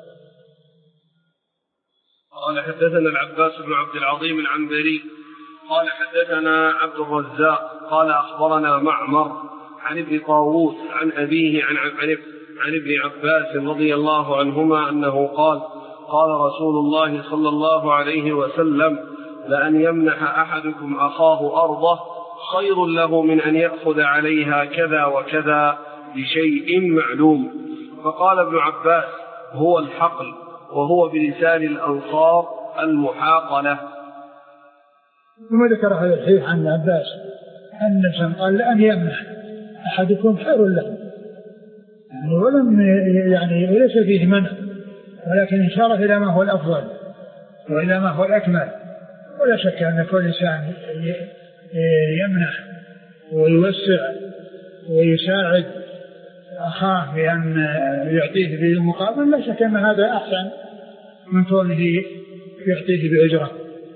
قال حدثنا العباس بن عبد العظيم العنبري قال حدثنا عبد الرزاق قال أخبرنا معمر عن ابن طاووس عن أبيه عن ابن عباس رضي الله عنهما أنه قال قال رسول الله صلى الله عليه وسلم لأن يمنح أحدكم أخاه أرضه خير له من أن يأخذ عليها كذا وكذا بشيء معلوم. فقال ابن عباس هو الحقل، وهو بلسان الأنصار المحاقلة. ثم ذكر هذا الحديث عن عباس أن النبي قال لأن يمنح أحدكم خير له، يعني ولم يعني وليس فيه منع، ولكن إشارة إلى ما هو الأفضل وإلى ما هو الأكمل. ولا شك أن كل إنسان يمنح ويوسع ويساعد أخاه بأن يعطيه بالمقابل، لا شك أن هذا أحسن من كونه يعطيه بأجره.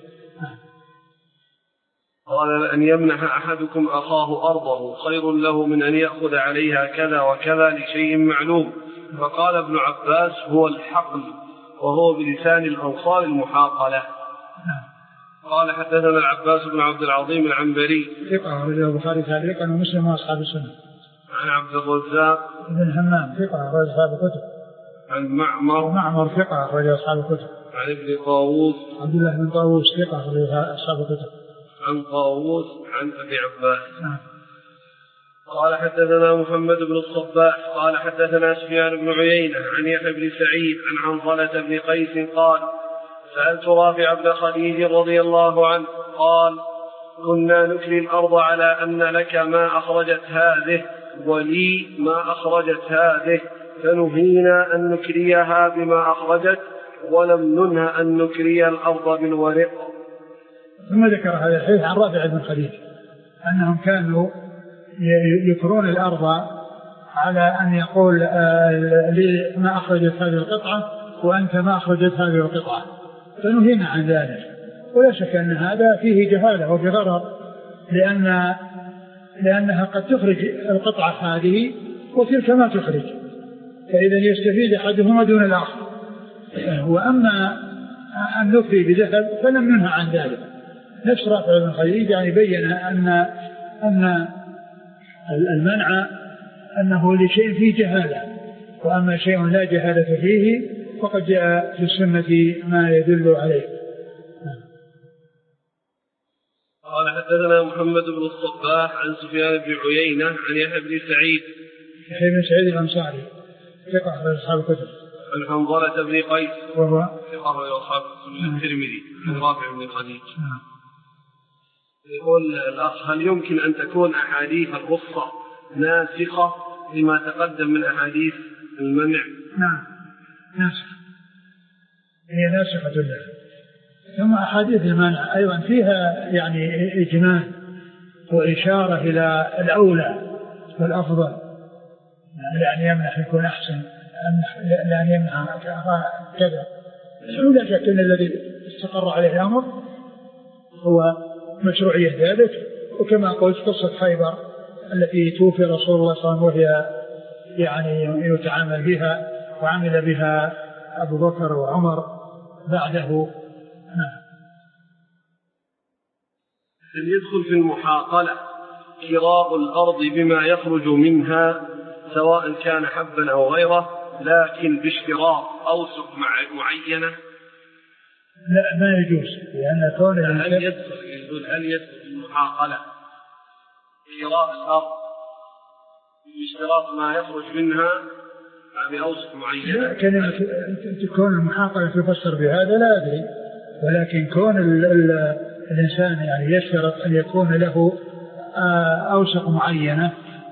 قال لأن يمنح أحدكم أخاه أرضه خير له من أن يأخذ عليها كذا وكذا لشيء معلوم. فقال ابن عباس هو الحقل، وهو بلسان الأنصار المحاقلة. قال حدثنا العباس بن عبد العظيم العنبري ثقة أخرج البخاري تعليقا ومسلم وأصحاب السنة. عن عبد الرزاق بن همام ثقة أخرج أصحاب الكتب. عن معمر ثقة أخرج أصحاب الكتب. عن ابن طاووس عبد الله بن طاووس ثقة أخرج أصحاب الكتب. عن طاووس عن أبي عباس. قال حدثنا محمد بن الصباح قال حدثنا سفيان بن عيينة عن يحيى بن سعيد عن عنظلة بن قيس قال سألت رافع بن خديج رضي الله عنه قال كنا نكري الأرض على أن لك ما أخرجت هذه ولي ما أخرجت هذه، فنهينا أن نكريها بما أخرجت ولم ننه أن نكري الأرض بالورق. ثم ذكر هذا الحديث عن رافع بن خديج أنهم كانوا يكرون الأرض على أن يقول لي ما أخرجت هذه القطعة وأنت ما أخرجت هذه القطعة، فنهينا عن ذلك. ولا شك أن هذا فيه جهالة وفي غرر، لأن لأنها قد تخرج القطعة هذه وتلك ما تخرج، فإذا يستفيد أحدهما دون الآخر. وأما أن نفي بذهب فلم ننهى عن ذلك. نفس رافع بن خديج يعني بين أن المنع أنه لشيء فيه جهالة، وأما شيء لا جهالة فيه فقد جاء في السنة ما يدل عليه. قال حدثنا محمد بن الصباح عن سفيان بن عيينة عن يحيى بن سعيد سعيد الأنصاري ثقة أخرج أصحاب الكتب. عن حنظلة بن قيس وهو ثقة أخرج أصحاب الترمذي عن رافع بن خديج. يقول الأخ: هل يمكن أن تكون أحاديث الرخصة ناسخة لما تقدم من أحاديث المنع؟ نعم ناسخة، هي ناسخة لها. ثم أحاديث المنع أيضا فيها يعني إجمال وإشارة إلى الأولى والأفضل، لأن يمنح يكون أحسن، لأن يمنع كذا. لا شك أن الذي استقر عليه الأمر هو مشروعية ذلك. وكما قلت قصة خيبر التي توفي رسول الله صلى الله عليه وسلم وهي يعني يتعامل بها وعمل بها أبو بكر وعمر بعده. يدخل في المحاقلة كراء الأرض بما يخرج منها سواء كان حبا أو غيره، لكن باشتراط أوسق معينة؟ لا، ما يجوز، لأن كون هل يدخل في المحاقلة كراء الأرض باشتراط ما يخرج منها بأوسق معينة؟ كلمة تكون المحاقلة تفسر بهذا لا أدري، ولكن كون الإنسان يعني يشترط أن يكون له أوسق معينة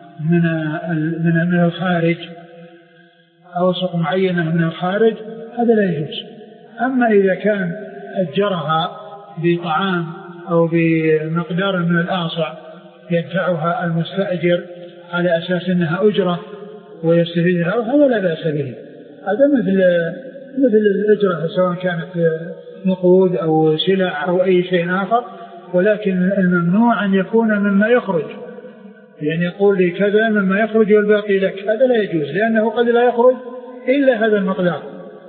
من الخارج، أوسق معينة من الخارج، هذا لا يجوز. أما إذا كان أجرها بطعام أو بمقدار من الآصع يدفعها المستأجر على أساس أنها أجرة ويستفيد منها، هذا لا بأس به. هذا مثل الأجرة سواء كانت نقود أو سلع أو أي شيء آخر، ولكن الممنوع أن يكون مما يخرج، يعني يقول لي كذا مما يخرج والباقي لك، هذا لا يجوز، لأنه قد لا يخرج إلا هذا المقدار.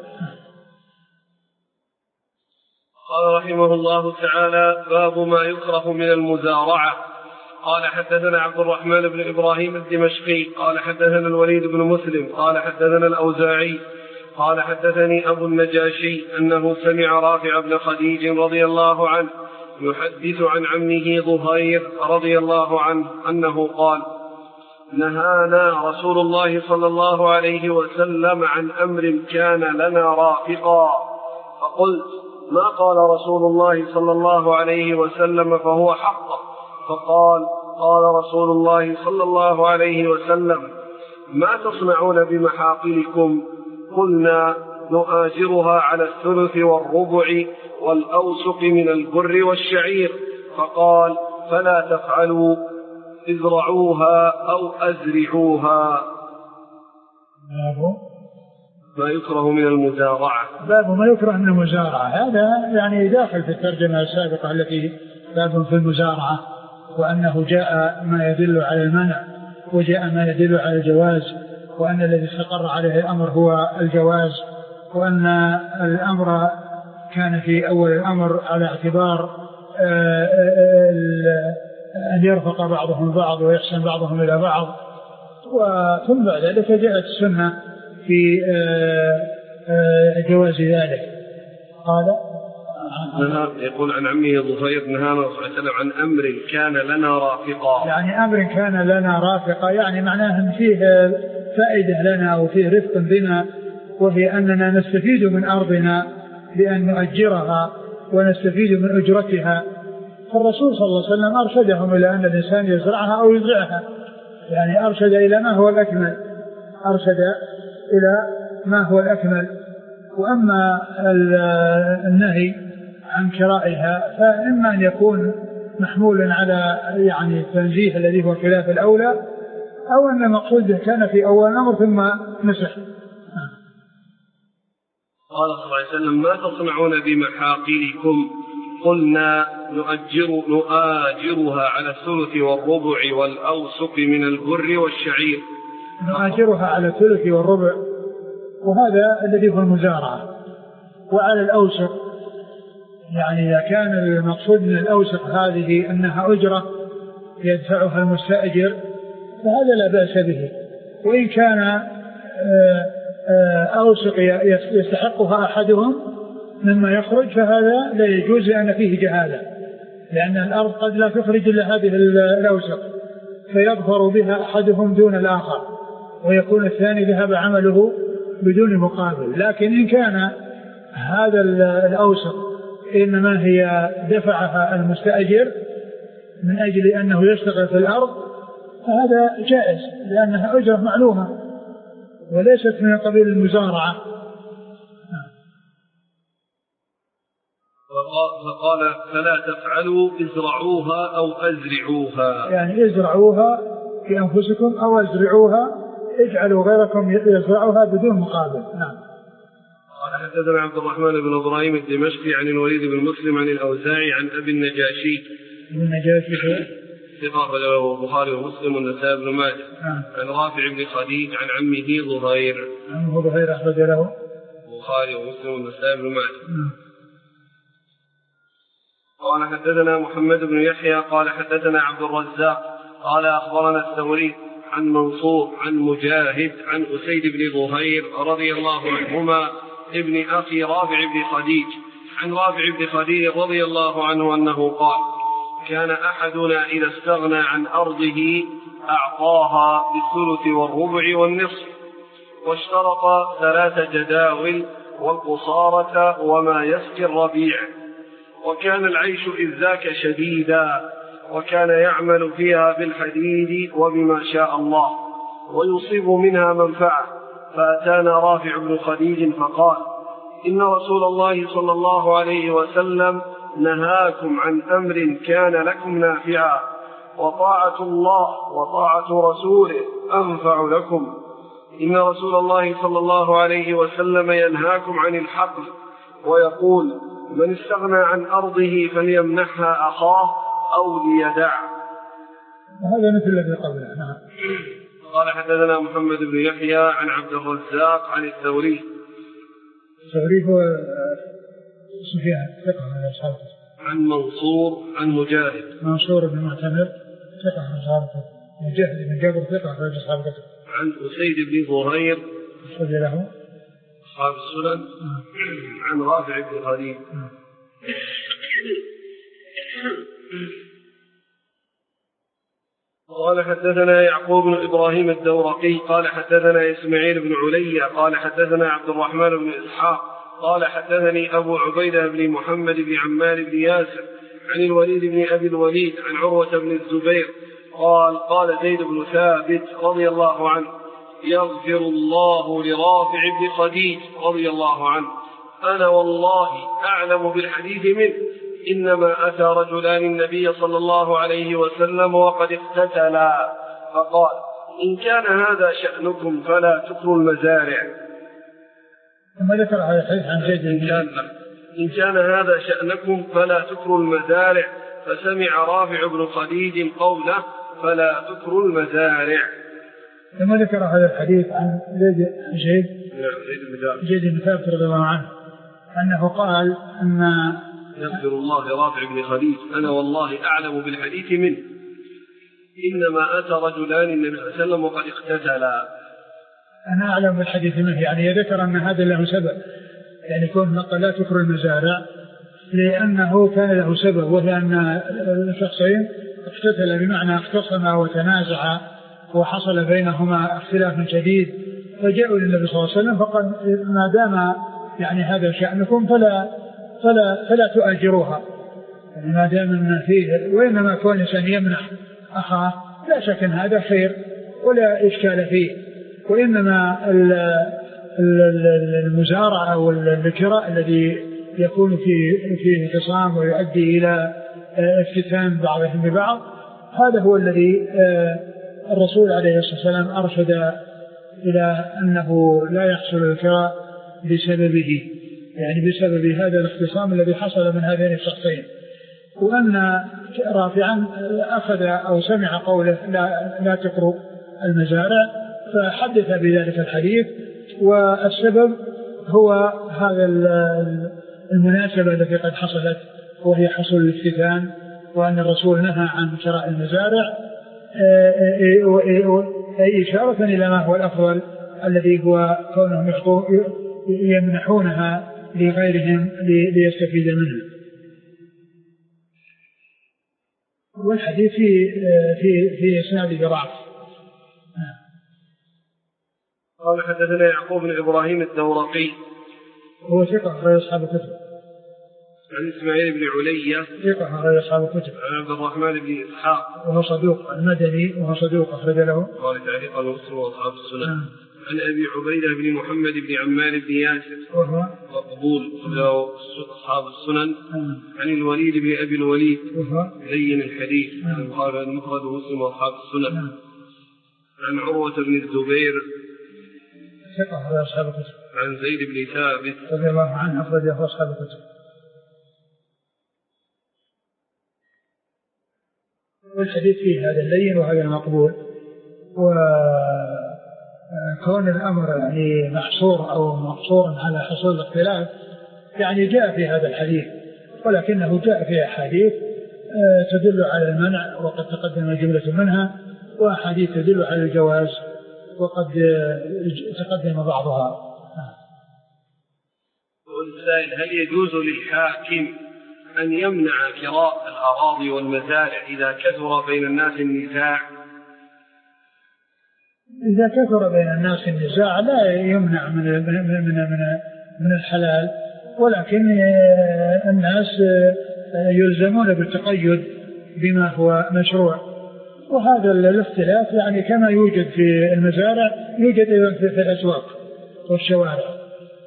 قال رحمه الله تعالى: باب ما يكره من المزارعة. قال حدثنا عبد الرحمن بن إبراهيم الدمشقي قال حدثنا الوليد بن مسلم قال حدثنا الأوزاعي قال حدثني أبو النجاشي أنه سمع رافع بن خديج رضي الله عنه يحدث عن عمه ظهير رضي الله عنه أنه قال: نهانا رسول الله صلى الله عليه وسلم عن أمر كان لنا رافقا. فقلت: ما قال رسول الله صلى الله عليه وسلم فهو حق؟ فقال: قال رسول الله صلى الله عليه وسلم: ما تصنعون بمحاقلكم؟ قلنا: نؤاجرها على الثلث والربع والأوسق من البر والشعير. فقال: فلا تفعلوا، ازرعوها أو أزرعوها. ما يكره من المزارعة. باب ما يكره من المزارعة، هذا يعني داخل في الترجمة السابقة التي باب في المزارعة، وأنه جاء ما يدل على المنع وجاء ما يدل على الجواز، وأن الذي استقر عليه الأمر هو الجواز، وأن الأمر كان في أول الأمر على اعتبار أن يرفق بعضهم بعض ويحسن بعضهم إلى بعض. وثم بعد ذلك جاءت السنة في جواز ذلك. قال يقول عن عمه ظهير: نهانا صلى الله عليه وسلم عن أمر كان لنا رافقا. يعني أمر كان لنا رافقا، يعني معناه أن فيه فائدة لنا وفيه رفق بنا، وهي أننا نستفيد من أرضنا بأن نؤجرها ونستفيد من أجرتها. فالرسول صلى الله عليه وسلم أرشدهم إلى أن الإنسان يزرعها أو يزرعها، يعني أرشد إلى ما هو الأكمل، أرشد إلى ما هو الأكمل. وأما النهي عن كرائها فإما أن يكون محمولا على يعني التنزيه الذي هو خلاف الأولى، أو أن المقصود كان في أول الأمر ثم نسخ. قال صلى الله عليه وسلم: ما تصنعون بمحاقلكم؟ قلنا نؤاجرها على الثلث والربع والأوسق من البر والشعير. نؤاجرها على الثلث والربع، وهذا الذي هو المزارعة. وعلى الأوسق، يعني إذا كان المقصود من الأوسق هذه أنها أجرة يدفعها المستأجر فهذا لا بأس به. وإن كان أوسق يستحقها أحدهم مما يخرج فهذا لا يجوز لأن فيه جهالة، لأن الأرض قد لا تخرج إلا هذه الأوسق فيظفر بها أحدهم دون الآخر ويكون الثاني ذهب عمله بدون مقابل. لكن إن كان هذا الأوسق إنما هي دفعها المستأجر من أجل أنه يشتغل في الأرض فهذا جائز، لأنها أجرة معلومة وليست من قبيل المزارعة. فقال فلا تفعلوا ازرعوها أو أزرعوها، يعني ازرعوها في أنفسكم أو ازرعوها، اجعلوا غيركم يزرعوها بدون مقابل. نعم. قال حدثنا عبد الرحمن بن إبراهيم الدمشقي عن الوليد بن مسلم عن الأوزاعي عن أبي النجاشي. ثقة له البخاري ومسلم والنسائي بن ماجه. عن رافع بن خديج عن عمه ظهير. عمه ظهير أخرج له البخاري ومسلم والنسائي بن ماجه. قال حدثنا محمد بن يحيى قال حدثنا عبد الرزاق قال أخبرنا الثوري عن منصور عن مجاهد عن أسيد بن ظهير رضي الله عنهما ابن أخي رافع بن خديج عن رافع بن خديج رضي الله عنه أنه قال كان أحدنا إذا استغنى عن أرضه أعطاها بالثلث والربع والنصف، واشترط 3 جداول والقصارة وما يسقي الربيع، وكان العيش إذ ذاك شديدا، وكان يعمل فيها بالحديد وبما شاء الله ويصيب منها منفعة. فأتانا رافع بن خديج فقال إن رسول الله صلى الله عليه وسلم نهاكم عن أمر كان لكم نافعا، وطاعة الله وطاعة رسوله أنفع لكم. إن رسول الله صلى الله عليه وسلم ينهاكم عن الحقل ويقول من استغنى عن أرضه فليمنحها أخاه أو ليدع. هذا مثل الذي قبله. نعم. قال حدثنا محمد بن يحيى عن عبد الرزاق عن الثوري. الثوري هو سفيان ثقة من أصحابه. عن منصور عن مجاهد. منصور بن معتمر ثقة من أصحابه. مجاهد بن جابر ثقة من أصحابه. عن أسيد بن ظهير أخرج له أصحاب السنن. عن رافع بن خديج. قال حدثنا يعقوب بن إبراهيم الدورقي قال حدثنا إسماعيل بن عليا قال حدثنا عبد الرحمن بن إسحاق قال حدثني أبو عبيدة بن محمد بن عمار بن ياسر عن الوليد بن أبي الوليد عن عروة بن الزبير قال زيد بن ثابت رضي الله عنه يغفر الله لرافع بن خديج رضي الله عنه أنا والله أعلم بالحديث منه، إنما أتى رجلان النبي صلى الله عليه وسلم وقد اقتتلا فقال إن كان هذا شأنكم فلا تكروا المزارع. ثم ذكر هذا الحديث عن زيد إن كان هذا شأنكم فلا تكروا المزارع، فسمع رافع بن خديج قوله فلا تكروا المزارع. ثم ذكر هذا الحديث عن زيد بن ثابت رضي الله عنه أنه قال أن يغفر الله لرافع بن خديج أنا والله أعلم بالحديث منه، إنما أتى رجلان النبي صلى الله عليه وسلم وقد اقتتلا. أنا أعلم بالحديث منه، يعني يذكر أن هذا له سبب، يعني كون نقل لا تكر المزارع لأنه كان له سبب، وهي أن الشخصين اقتتلا بمعنى اختصما وتنازعا وحصل بينهما اختلاف شديد، فجاءوا للنبي صلى الله عليه وسلم فقال ما دام يعني هذا شأنكم فلا تؤجروها، يعني ما دام من فيه، وإنما كون الإنسان يمنح أخاه لا شك أن هذا خير ولا إشكال فيه، وإنما المزارع أو الكراء الذي يكون فيه خصام ويؤدي إلى افتتان بعضهم ببعض، هذا هو الذي الرسول عليه الصلاة والسلام أرشد إلى أنه لا يحصل الكراء بسببه، يعني بسبب هذا الاختصام الذي حصل من هذين الشخصين. وأن رافعا أخذ أو سمع قوله لا تقروا المزارع فحدث بذلك الحديث. والسبب هو هذا المناسبة التي قد حصلت وهي حصول الافتتان، وأن الرسول نهى عن شراء المزارع إشارة إلى ما هو الأفضل الذي هو كونهم يمنحونها لغيرهم ليستفيد منها. والحديث في إسناد ضعف. قال حدثنا يعقوب بن إبراهيم الدورقي هو ثقة غير أصحاب الكتب. عن إسماعيل بن علية ثقة غير أصحاب الكتب. عن عبد الرحمن بن إسحاق وهو صدوق المدني وهو صدوق أخرج له قال تعليقا مسلم وأصحاب السنن. عن أبي عبيدة بن محمد بن عمار بن ياسر وهو مقبول له أصحاب السنن. عن الوليد بن أبي الوليد وهو لين الحديث قال المفرد مسلم وأصحاب السنن. عن عروة بن الزبير ثقة غير أصحاب الكتب. عن زيد بن ثابت رضي الله عنه أخرجه أصحاب الكتب. والحديث فيه هذا اللين وهذا المقبول، وكون الأمر يعني محصور أو مقصور على حصول الاختلاف يعني جاء في هذا الحديث، ولكنه جاء في أحاديث تدل على المنع وقد تقدم جملة منها، وأحاديث تدل على الجواز وقد تقدم بعضها. والسائل هل يجوز للحاكم أن يمنع كراء الأراضي والمزارع إذا كثر بين الناس النزاع؟ إذا كثر بين الناس النزاع لا يمنع من الحلال، ولكن الناس يلزمون بالتقيد بما هو مشروع، وهذا الاختلاف يعني كما يوجد في المزارع يوجد في الأسواق والشوارع.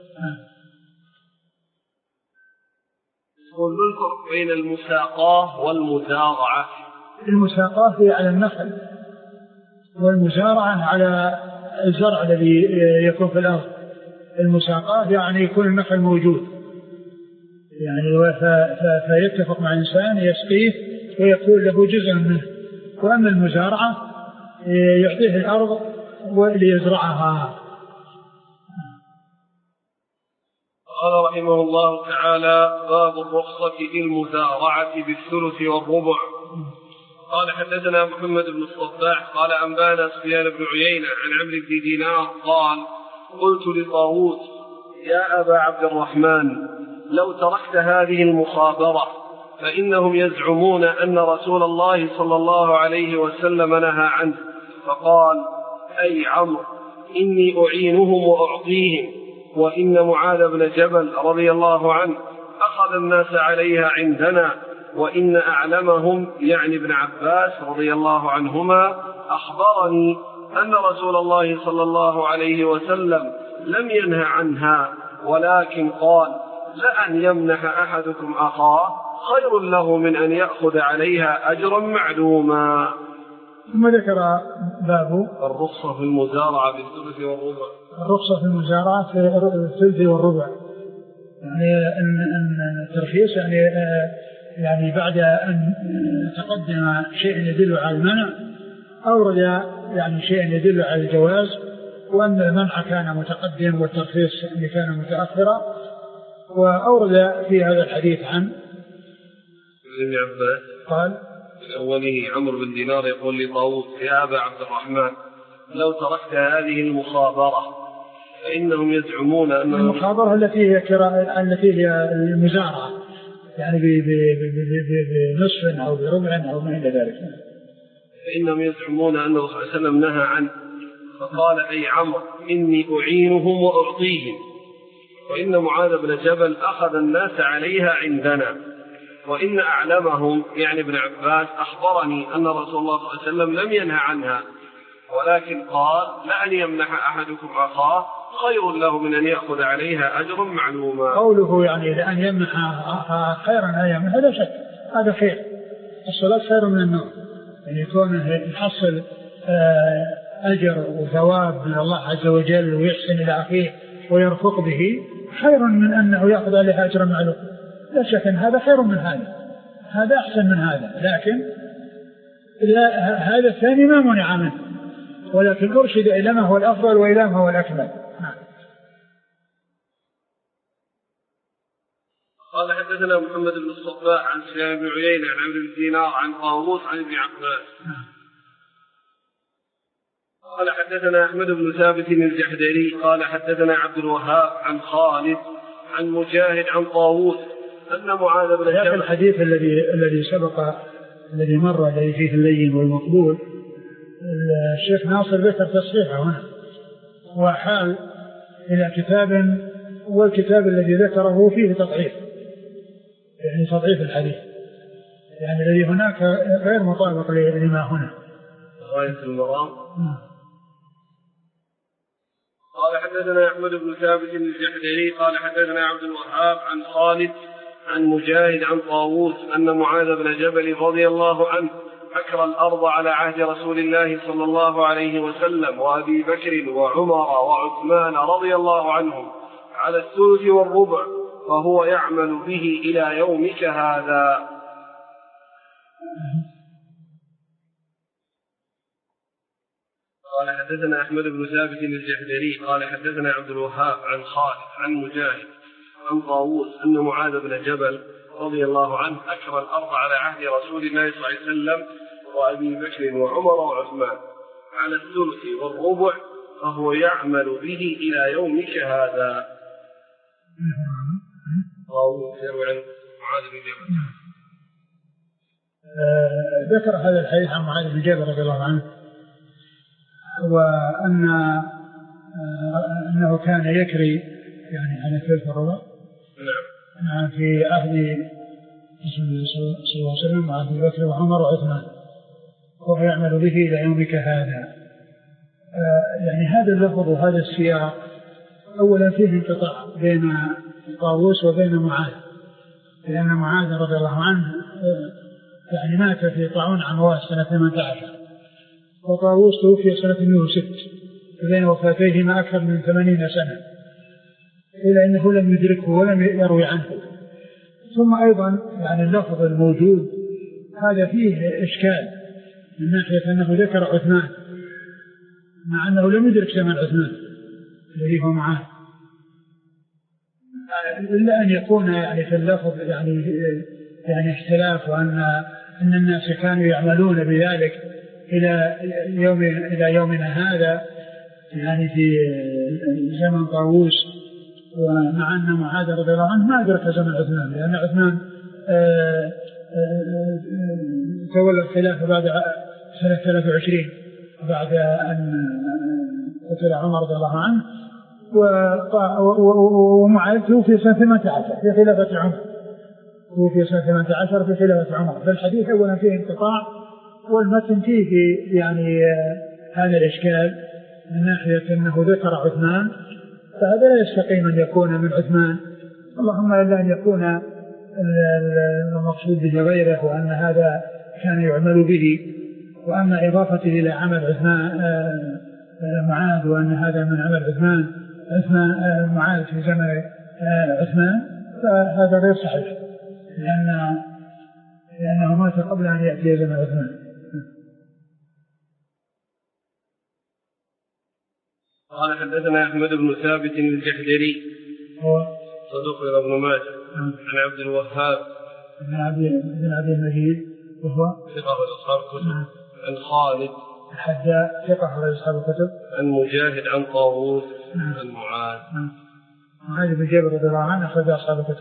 ما الفرق بين المساقاة والمزارعة؟ المساقاة هي على النخل، والمزارعة على الزرع الذي يكون في الأرض. المساقاة يعني يكون النخل موجود يعني فيتفق مع إنسان يسقيه ويكون له جزء منه. وأما المزارعة يعطيه الأرض وليزرعها. قال رحمه الله تعالى: باب الرخصة في المزارعة بالثلث والربع. قال حدثنا محمد بن الصباح قال أنبانا سفيان بن عيينة عن عمرو بن دينار قال: قلت لطاووس: يا أبا عبد الرحمن، لو تركت هذه المخابرة فإنهم يزعمون أن رسول الله صلى الله عليه وسلم نهى عنه. فقال: أي عمرو، إني أعينهم وأعطيهم، وإن معاذ بن جبل رضي الله عنه أخذ الناس عليها عندنا، وإن أعلمهم يعني ابن عباس رضي الله عنهما أخبرني أن رسول الله صلى الله عليه وسلم لم ينه عنها، ولكن قال: لأن يمنح أحدكم أخاه خير له من أن يأخذ عليها أجرا معلوما. ثم ذكر باب الرخصة في المزارعة بالثلث والربع. الرخصة في المزارعة في الثلث والربع، يعني أن الترخيص يعني بعد أن تقدم شيء يدل على المنع أورد يعني شيء يدل على الجواز، وأن المنع كان متقدم والترخيص كان متأخرا. وأورد في هذا الحديث عن ابن عباس قال من أوله عمرو بن دينار يقول لطاووس: يا أبا عبد الرحمن، لو تركت هذه المخابرة فإنهم يزعمون أن المخابرة التي هي المزارعة يعني بنصف أو بربع أو ما إلى ذلك، فإنهم يزعمون أنه صلى الله عليه وسلم نهى عنه. فقال: أي عمرو، إني أعينهم وأعطيهم، وإن معاذ بن جبل أخذ الناس عليها عندنا، وإن أعلمهم يعني ابن عباس أخبرني أن رسول الله صلى الله عليه وسلم لم ينهى عنها، ولكن قال: لأن يمنح أحدكم أخاه خير له من أن يأخذ عليها أجر معلوما. قوله يعني لأن يمنح أخاه خيرا أن يمنح، هذا شك، هذا خير. الصلاة خير من النوم، يعني يكون يحصل أجر وثواب من الله عز وجل ويحسن إلى أخيه ويرفق به خير من أنه يأخذ عليها أجر معلوم. لا شك أن هذا خير من هذا، هذا أحسن من هذا، لكن هذا الثاني ما منع منه، ولكن أرشد إلى ما هو الأفضل وإلى ما هو الأكمل. قال حدثنا محمد بن الصباح عن سفيان بن عيينة عن عمرو بن دينار عن طاووس عن ابن عباس. قال حدثنا أحمد بن ثابت الجحدري قال حدثنا عبد الوهاب عن خالد عن مجاهد عن طاووس أن معاذ بن جبل. الحديث الذي سبق الذي مر الذي فيه اللين والمقبول، الشيخ ناصر ذكر تصحيحه هنا وحال إلى كتاب، والكتاب الذي ذكره فيه تضعيف، يعني تضعيف الحديث، يعني الذي هناك غير مطابق لما هنا. غاية المرام. قال حدثنا أحمد بن ثابت الجحدري قال حدثنا عبد الوهاب عن خالد عن مجاهد عن طاووس أن معاذ بن جبل رضي الله عنه أكر الأرض على عهد رسول الله صلى الله عليه وسلم وأبي بكر وعمر وعثمان رضي الله عنهم على الثلث والربع، وهو يعمل به إلى يومك هذا. قال حدثنا أحمد بن ثابت الجحدري قال حدثنا عبد الوهاب عن خالد عن مجاهد عن طاووس أن معاذ بن جبل رضي الله عنه أكر الأرض على عهد رسول الله صلى الله عليه وسلم وأبي بكر وعمر وعثمان على الثلث والربع، فهو يعمل به إلى يومك هذا. طاووس يروي عن معاذ بن جبل. ذكر هذا الحديث عن معاذ بن جبل رضي الله عنه، وأنه كان يكري يعني على الثلث والربع في عهد رسول الله صلى الله عليه وسلم وأبي بكر وعمر وعثمان، وهو يعمل به إلى يومك هذا. يعني هذا اللفظ وهذا السياق أولا فيه انقطاع بين طاووس وبين معاذ، لأن معاذ رضي الله عنه يعني مات في طاعون عمواس سنة 18، وطاووس توفي سنة 106، بين وفاتيهما أكثر من 80 سنة، إلا أنه لم يدركه ولم يروي عنه. ثم أيضا يعني اللفظ الموجود هذا فيه إشكال من ناحية أنه ذكر عثمان مع أنه لم يدرك زمن عثمان الذي هو معاه، إلا أن يكون يعني في اللفظ يعني اختلاف، وأن الناس كانوا يعملون بذلك إلى يومنا هذا، يعني في زمن طاووس، ومع أن معاذ رضي الله عنه ما أدرك زمن عثمان، لأن عثمان تولى الخلافة بعد سنة 23 بعد أن قتل عمر رضي الله عنه، ومعاذ توفي سنة 18 في خلافة عمر، توفي سنة 18 في خلافة عمر. فالحديث أولا فيه انقطاع، والمتن فيه يعني هذا الإشكال من ناحية أنه ذكر عثمان، فهذا لا يستقيم أن يكون من عثمان، اللهم إلا أن يكون المقصود به غيره، وأن هذا كان يعمل به. وأما إضافته إلى عمل عثمان معاذ، وأن هذا من عمل عثمان معاذ في زمن عثمان، فهذا غير صحيح، لأنه مات قبل أن يأتي زمن عثمان. قال حدثنا أحمد بن ثابت الجحدري صدوق ابن ماجه عن عبد الوهاب بن عبد المجيد وهو ثقة أصحاب الكتب عن خالد الحذاء ثقة أصحاب الكتب عن مجاهد عن طاووس عن معاذ بن جبل رضي الله عنه أخرج أصحاب الكتب.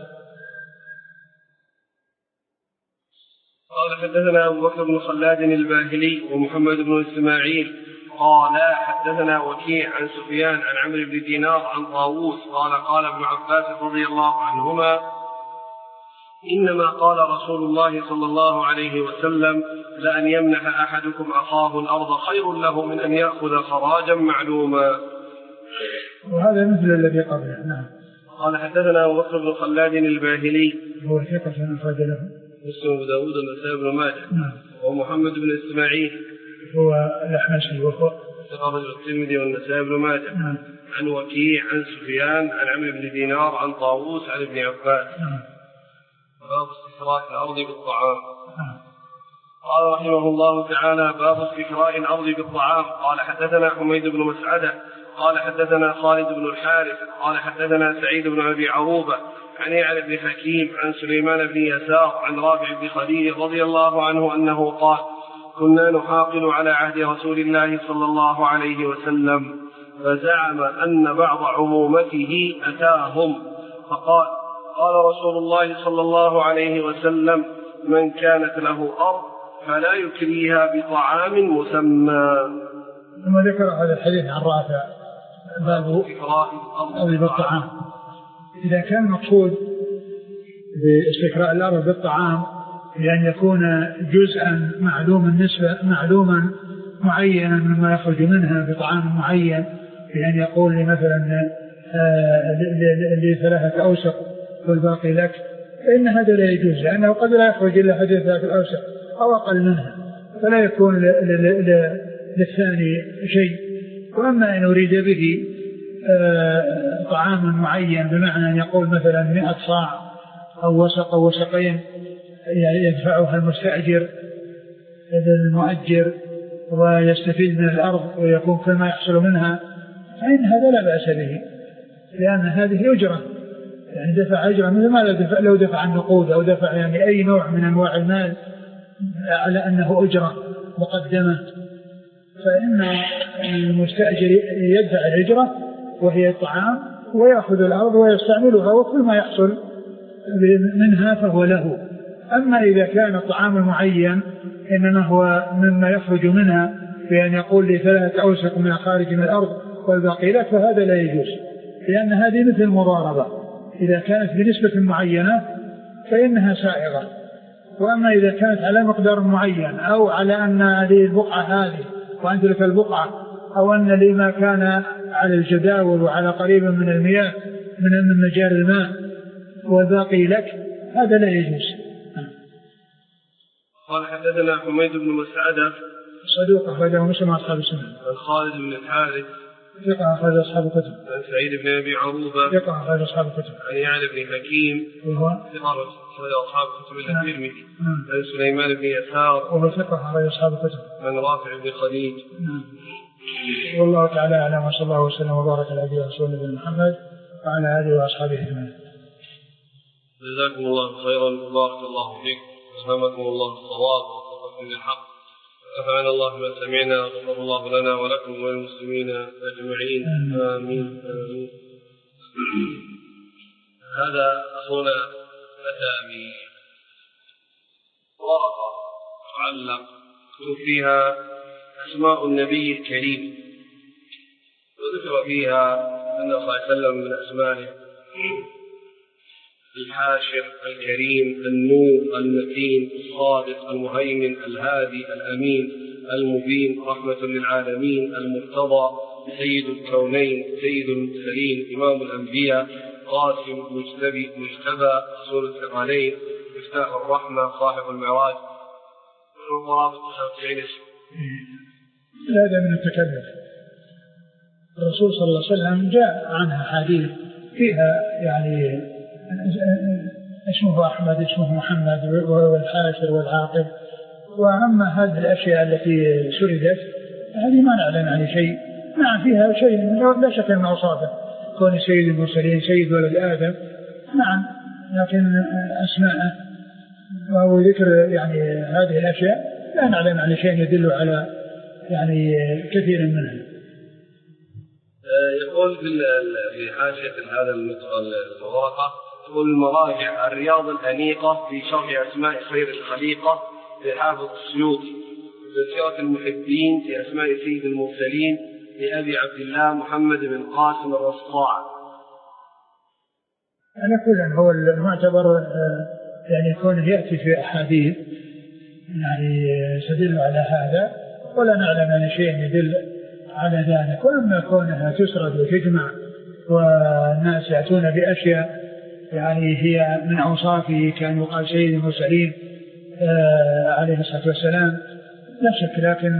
قال حدثنا أبو بكر بن خلاد الباهلي ومحمد بن إسماعيل قال حدثنا وكيع عن سفيان عن عمرو بن دينار عن طاووس قال ابن عباس رضي الله عنهما: إنما قال رسول الله صلى الله عليه وسلم: لأن يمنح أحدكم أخاه الأرض خير له من أن يأخذ خراجا معلوما. وهذا مثل الذي قبله. نعم. قال حدثنا أبو بكر بن خلاد الباهلي هو ثقة أخرج له مسلم وأبو داود والنسائي بن ماجه. ومحمد بن إسماعيل هو الأحمسي وهو ثقة الترمذي والنسائي بن ماجه. عن وكيع عن سفيان عن عمرو بن دينار عن طاووس عن ابن عباس. باب استكراء الأرض بالطعام. قال رحمه الله تعالى: باب استكراء الأرض بالطعام. قال حدثنا حميد بن مسعدة قال حدثنا خالد بن الحارث قال حدثنا سعيد بن أبي عروبة عن يعلى بن حكيم عن سليمان بن يسار عن رافع بن خديج رضي الله عنه أنه قال: كنا نحاقل على عهد رسول الله صلى الله عليه وسلم، فزعم أن بعض عمومته أتاهم فقال: قال رسول الله صلى الله عليه وسلم: من كانت له أرض فلا يكريها بطعام مسمى. ثم ذكر هذا الحديث عن رافع باب الأرض بالطعام. إذا كان المقصود باستكراء الأرض بالطعام بأن يكون جزءا معلوم النسبة معلوما معينا مما يخرج منها بطعام معين، بأن يقول لي مثلا ل3 أوسق والباقي لك، فإن هذا لا يجوز، لأنه قد لا يخرج إلا حديث 3 أوسق أو أقل منها، فلا يكون للثاني شيء. وأما إن أريد به طعام معين بمعنى أن يقول مثلا 100 صاع أو وسق أو وسقين يدفعها المستأجر للمؤجر ويستفيد من الأرض ويكون كل ما يحصل منها، فإن هذا لا بأس به، لأن هذه أجرة، يعني دفع أجرة مثل ما لو دفع النقود أو دفع يعني أي نوع من أنواع المال على أنه أجرة مقدمة، فإن المستأجر يدفع الأجرة وهي الطعام ويأخذ الأرض ويستعملها وكل ما يحصل منها فهو له. أما إذا كان الطعام المعين إنما هو مما يخرج منها بأن يقول لي 3 أوسق من خارج من الأرض والباقي لك، فهذا لا يجوز، لأن هذه مثل المضاربة، إذا كانت بنسبة معينة فإنها سائغة. وأما إذا كانت على مقدار معين أو على أن لي البقعة هذه وأنت لك البقعة، أو أن لي ما كان على الجداول وعلى قريب من المياه من مجاري الماء والباقي لك، هذا لا يجوز. قال حدثنا حميد بن مسعدة صدوق أخرجه مسلم أصحاب السنة. عن خالد بن الحارث ثقة أخرج أصحاب الكتب. عن سعيد بن أبي عروبة ثقة أخرج أصحاب الكتب. عن يعلى بن حكيم وهو ثقة أخرج أصحاب الكتب إلا الترمذي. عن سليمان بن يسار وهو ثقة أخرج أصحاب الكتب. عن رافع بن خديج. والله تعالى أعلم، وصلى الله وسلم وبارك على نبينا رسول محمد وعلى آله وأصحابه أجمعين. جزاكم الله خيرا وبارك الله فيكم، ألهمكم الله الصواب ووفقكم للحق، نفعنا الله ما سمعنا، غفر الله لنا ولكم وللمسلمين أجمعين، آمين آمين. هذا أخونا أتى بورقة تعلق فيها أسماء النبي الكريم، وذكر فيها أن صلى الله عليه وسلم من أسمائه الحاشر الكريم النور المتين الصادق المهيمن الهادي الأمين المبين رحمة للعالمين المرتضى سيد الكونين سيد المرسلين إمام الأنبياء قاسم مجتبى رسول الثقلين مفتاح الرحمة صاحب المعراج ورابط 99 اسم. هذا من التكلف. الرسول صلى الله عليه وسلم جاء عنها حديث فيها يعني اسمه أحمد اسمه محمد والحاشر والعاقب، وأما هذه الأشياء التي سردت هذه ما نعلم عن شيء. نعم فيها شيء لا شك أنه أوصافه كون سيد المرسلين سيد ولد آدم، نعم، لكن أسماءه وهو ذكر يعني هذه الأشياء لا نعلم عن شيء يدل على يعني كثير منها. يقول في حاشية هذا الورقة تقول المراجع الرياض الأنيقة في شرح أسماء خير الخليقة لحافظ السيوطي، تذكرة المحبين في أسماء سيد المرسلين لأبي عبد الله محمد بن قاسم الرصاع. أنا كل هو المعتبر يعني كونه يأتي في أحاديث يعني تدل على هذا، ولا نعلم عن شيء يدل على ذلك. وأما كونها تسرد وتجمع والناس يأتون بأشياء يعني هي من أوصافه كان يقال سيد المرسلين عليه الصلاة والسلام لا شك، لكن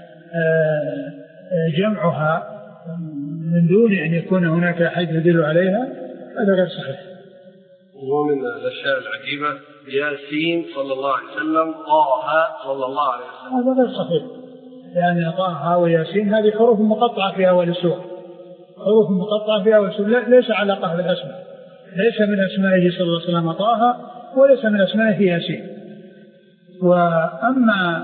جمعها من دون أن يكون هناك أحد يدل عليها هذا غير صحيح. ومن الأشياء العجيبة ياسين صلى الله عليه وسلم، طه صلى الله عليه وسلم. هذا غير صحيح، يعني طه وياسين هذه حروف مقطعة في أول السورة، حروف مقطعة في أول السورة، ليس علاقة بالأسماء، ليس من أسمائه صلى الله عليه وسلم طه، وليس من أسمائه ياسين. وأما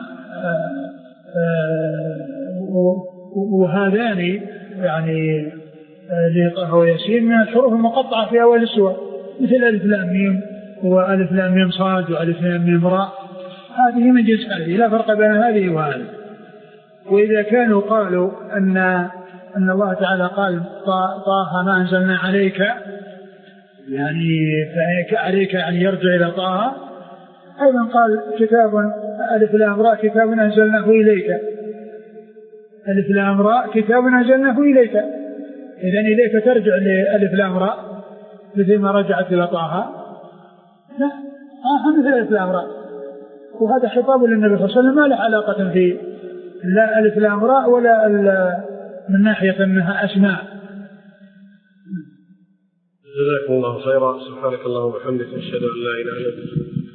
وهذان يعني لطه وياسين من الحروف المقطعة في أول السورة، مثل ألف لام ميم وألف لام ميم صاد وألف لام ميم راء، هذه من جنس هذه، لا فرق بين هذه وهذه. وإذا كانوا قالوا أن الله تعالى قال طه ما أنزلنا عليك، يعني عليك يعني يرجع إلى طه، أيضا قال كتاب ألف لام راء كتاب أنزلناه إليك، ألف لام راء كتاب أنزلناه إليك، إذن إليك ترجع لألف لام راء مثل ما رجعت إلى طه، لا مثل ألف لام راء. وهذا خطاب للنبي صلى الله عليه وسلم ما له علاقة في لا ألف لام راء ولا من ناحية أنها أسماء. جزاكم الله خيرا. سبحانك اللهم وبحمدك، أشهد أن لا إله إلا أنت.